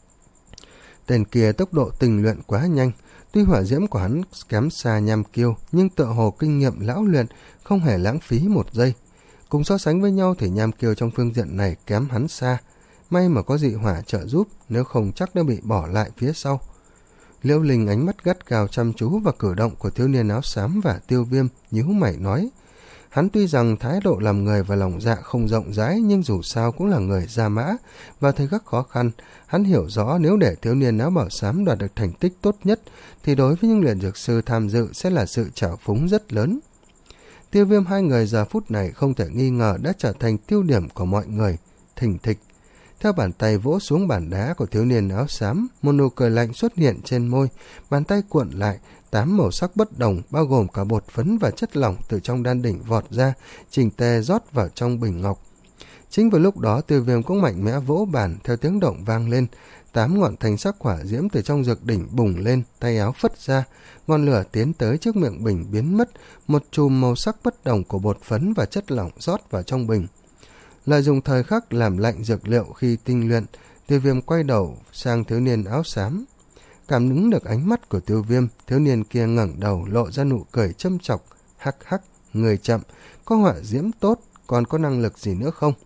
Tên kia tốc độ tình luyện quá nhanh, tuy hỏa diễm của hắn kém xa Nham Kiêu nhưng tựa hồ kinh nghiệm lão luyện không hề lãng phí một giây. Cùng so sánh với nhau thì Nham Kiêu trong phương diện này kém hắn xa. May mà có dị hỏa trợ giúp, nếu không chắc đã bị bỏ lại phía sau. Liễu Linh ánh mắt gắt gao chăm chú vào cử động của thiếu niên áo xám và Tiêu Viêm, nhíu mày nói. Hắn tuy rằng thái độ làm người và lòng dạ không rộng rãi, nhưng dù sao cũng là người Gia Mã, và thời khắc khó khăn, hắn hiểu rõ nếu để thiếu niên áo bảo xám đoạt được thành tích tốt nhất, thì đối với những luyện dược sư tham dự sẽ là sự trào phúng rất lớn. Tiêu Viêm hai người giờ phút này không thể nghi ngờ đã trở thành tiêu điểm của mọi người. Thình thịch, theo bàn tay vỗ xuống bàn đá của thiếu niên áo xám, một nụ cười lạnh xuất hiện trên môi, bàn tay cuộn lại, tám màu sắc bất đồng bao gồm cả bột phấn và chất lỏng từ trong đan đỉnh vọt ra, chỉnh tề rót vào trong bình ngọc. Chính vào lúc đó Tiêu Viêm cũng mạnh mẽ vỗ bàn, theo tiếng động vang lên, tám ngọn thanh sắc hỏa diễm từ trong dược đỉnh bùng lên, tay áo phất ra, ngọn lửa tiến tới trước miệng bình biến mất, một chùm màu sắc bất đồng của bột phấn và chất lỏng rót vào trong bình. Lợi dụng thời khắc làm lạnh dược liệu khi tinh luyện, Tiêu Viêm quay đầu sang thiếu niên áo xám. Cảm ứng được ánh mắt của Tiêu Viêm, thiếu niên kia ngẩng đầu lộ ra nụ cười châm chọc. Hắc hắc, người chậm, có hỏa diễm tốt, còn có năng lực gì nữa không?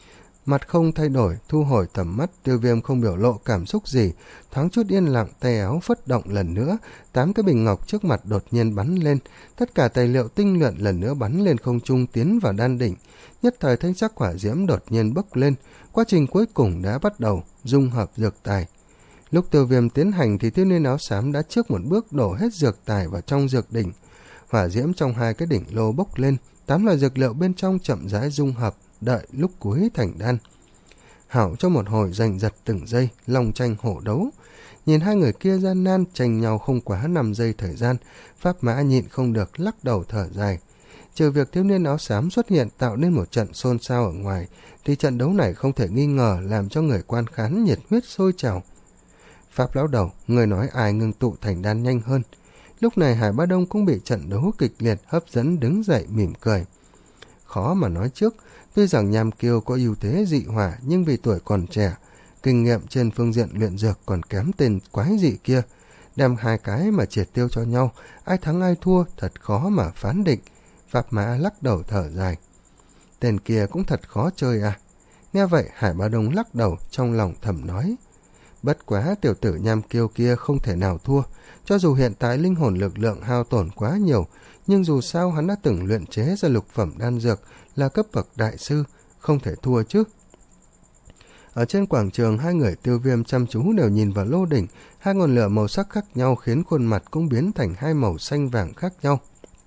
Mặt không thay đổi, thu hồi tầm mắt, Tiêu Viêm không biểu lộ cảm xúc gì, thoáng chút yên lặng, tay áo phất động lần nữa, tám cái bình ngọc trước mặt đột nhiên bắn lên, tất cả tài liệu tinh luyện lần nữa bắn lên không trung tiến vào đan đỉnh. Nhất thời thanh sắc hỏa diễm đột nhiên bốc lên, quá trình cuối cùng đã bắt đầu, dung hợp dược tài. Lúc Tiêu Viêm tiến hành thì thiếu niên áo xám đã trước một bước đổ hết dược tài vào trong dược đỉnh. Hỏa diễm trong hai cái đỉnh lô bốc lên, tám loại dược liệu bên trong chậm rãi dung hợp, đợi lúc cuối thành đan. Hảo cho một hồi giành giật từng giây, long tranh hổ đấu. Nhìn hai người kia gian nan tranh nhau không quá năm giây thời gian, Pháp Mã nhịn không được lắc đầu thở dài. Trừ việc thiếu niên áo xám xuất hiện tạo nên một trận xôn xao ở ngoài, thì trận đấu này không thể nghi ngờ làm cho người quan khán nhiệt huyết sôi trào. Pháp lão đầu, người nói ai ngừng tụ thành đan nhanh hơn. Lúc này Hải Ba Đông cũng bị trận đấu kịch liệt hấp dẫn đứng dậy mỉm cười. Khó mà nói trước, tuy rằng Nham Kiêu có ưu thế dị hỏa nhưng vì tuổi còn trẻ, kinh nghiệm trên phương diện luyện dược còn kém tên quái dị kia. Đem hai cái mà triệt tiêu cho nhau, ai thắng ai thua thật khó mà phán định. Pháp Mã lắc đầu thở dài. Tên kia cũng thật khó chơi à. Nghe vậy Hải Ba Đông lắc đầu trong lòng thầm nói. Bất quá tiểu tử Nham Kiêu kia không thể nào thua, cho dù hiện tại linh hồn lực lượng hao tổn quá nhiều, nhưng dù sao hắn đã từng luyện chế ra lục phẩm đan dược, là cấp bậc đại sư, không thể thua chứ. Ở trên quảng trường, hai người Tiêu Viêm chăm chú đều nhìn vào lô đỉnh, hai ngọn lửa màu sắc khác nhau khiến khuôn mặt cũng biến thành hai màu xanh vàng khác nhau.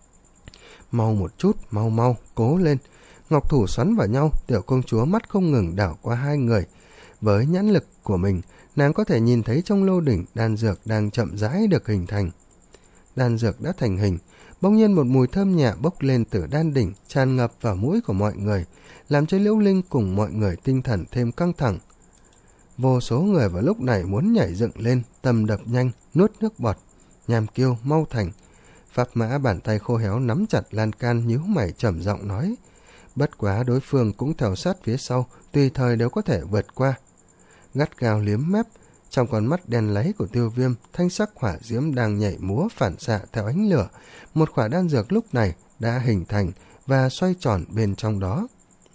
Mau một chút, mau mau, cố lên. Ngọc thủ xoắn vào nhau, tiểu công chúa mắt không ngừng đảo qua hai người. Với nhãn lực của mình, nàng có thể nhìn thấy trong lô đỉnh đan dược đang chậm rãi được hình thành. Đan dược đã thành hình, bỗng nhiên một mùi thơm nhẹ bốc lên từ đan đỉnh, tràn ngập vào mũi của mọi người, làm cho Liễu Linh cùng mọi người tinh thần thêm căng thẳng. Vô số người vào lúc này muốn nhảy dựng lên, tâm đập nhanh, nuốt nước bọt. Nham Kiêu, mau thành. Pháp Mã bàn tay khô héo nắm chặt lan can, nhíu mày trầm giọng nói. Bất quá đối phương cũng theo sát phía sau, tùy thời đều có thể vượt qua. Gắt gao liếm mép, trong con mắt đen láy của Tiêu Viêm, thanh sắc hỏa diễm đang nhảy múa phản xạ theo ánh lửa. Một quả đan dược lúc này đã hình thành và xoay tròn bên trong đó.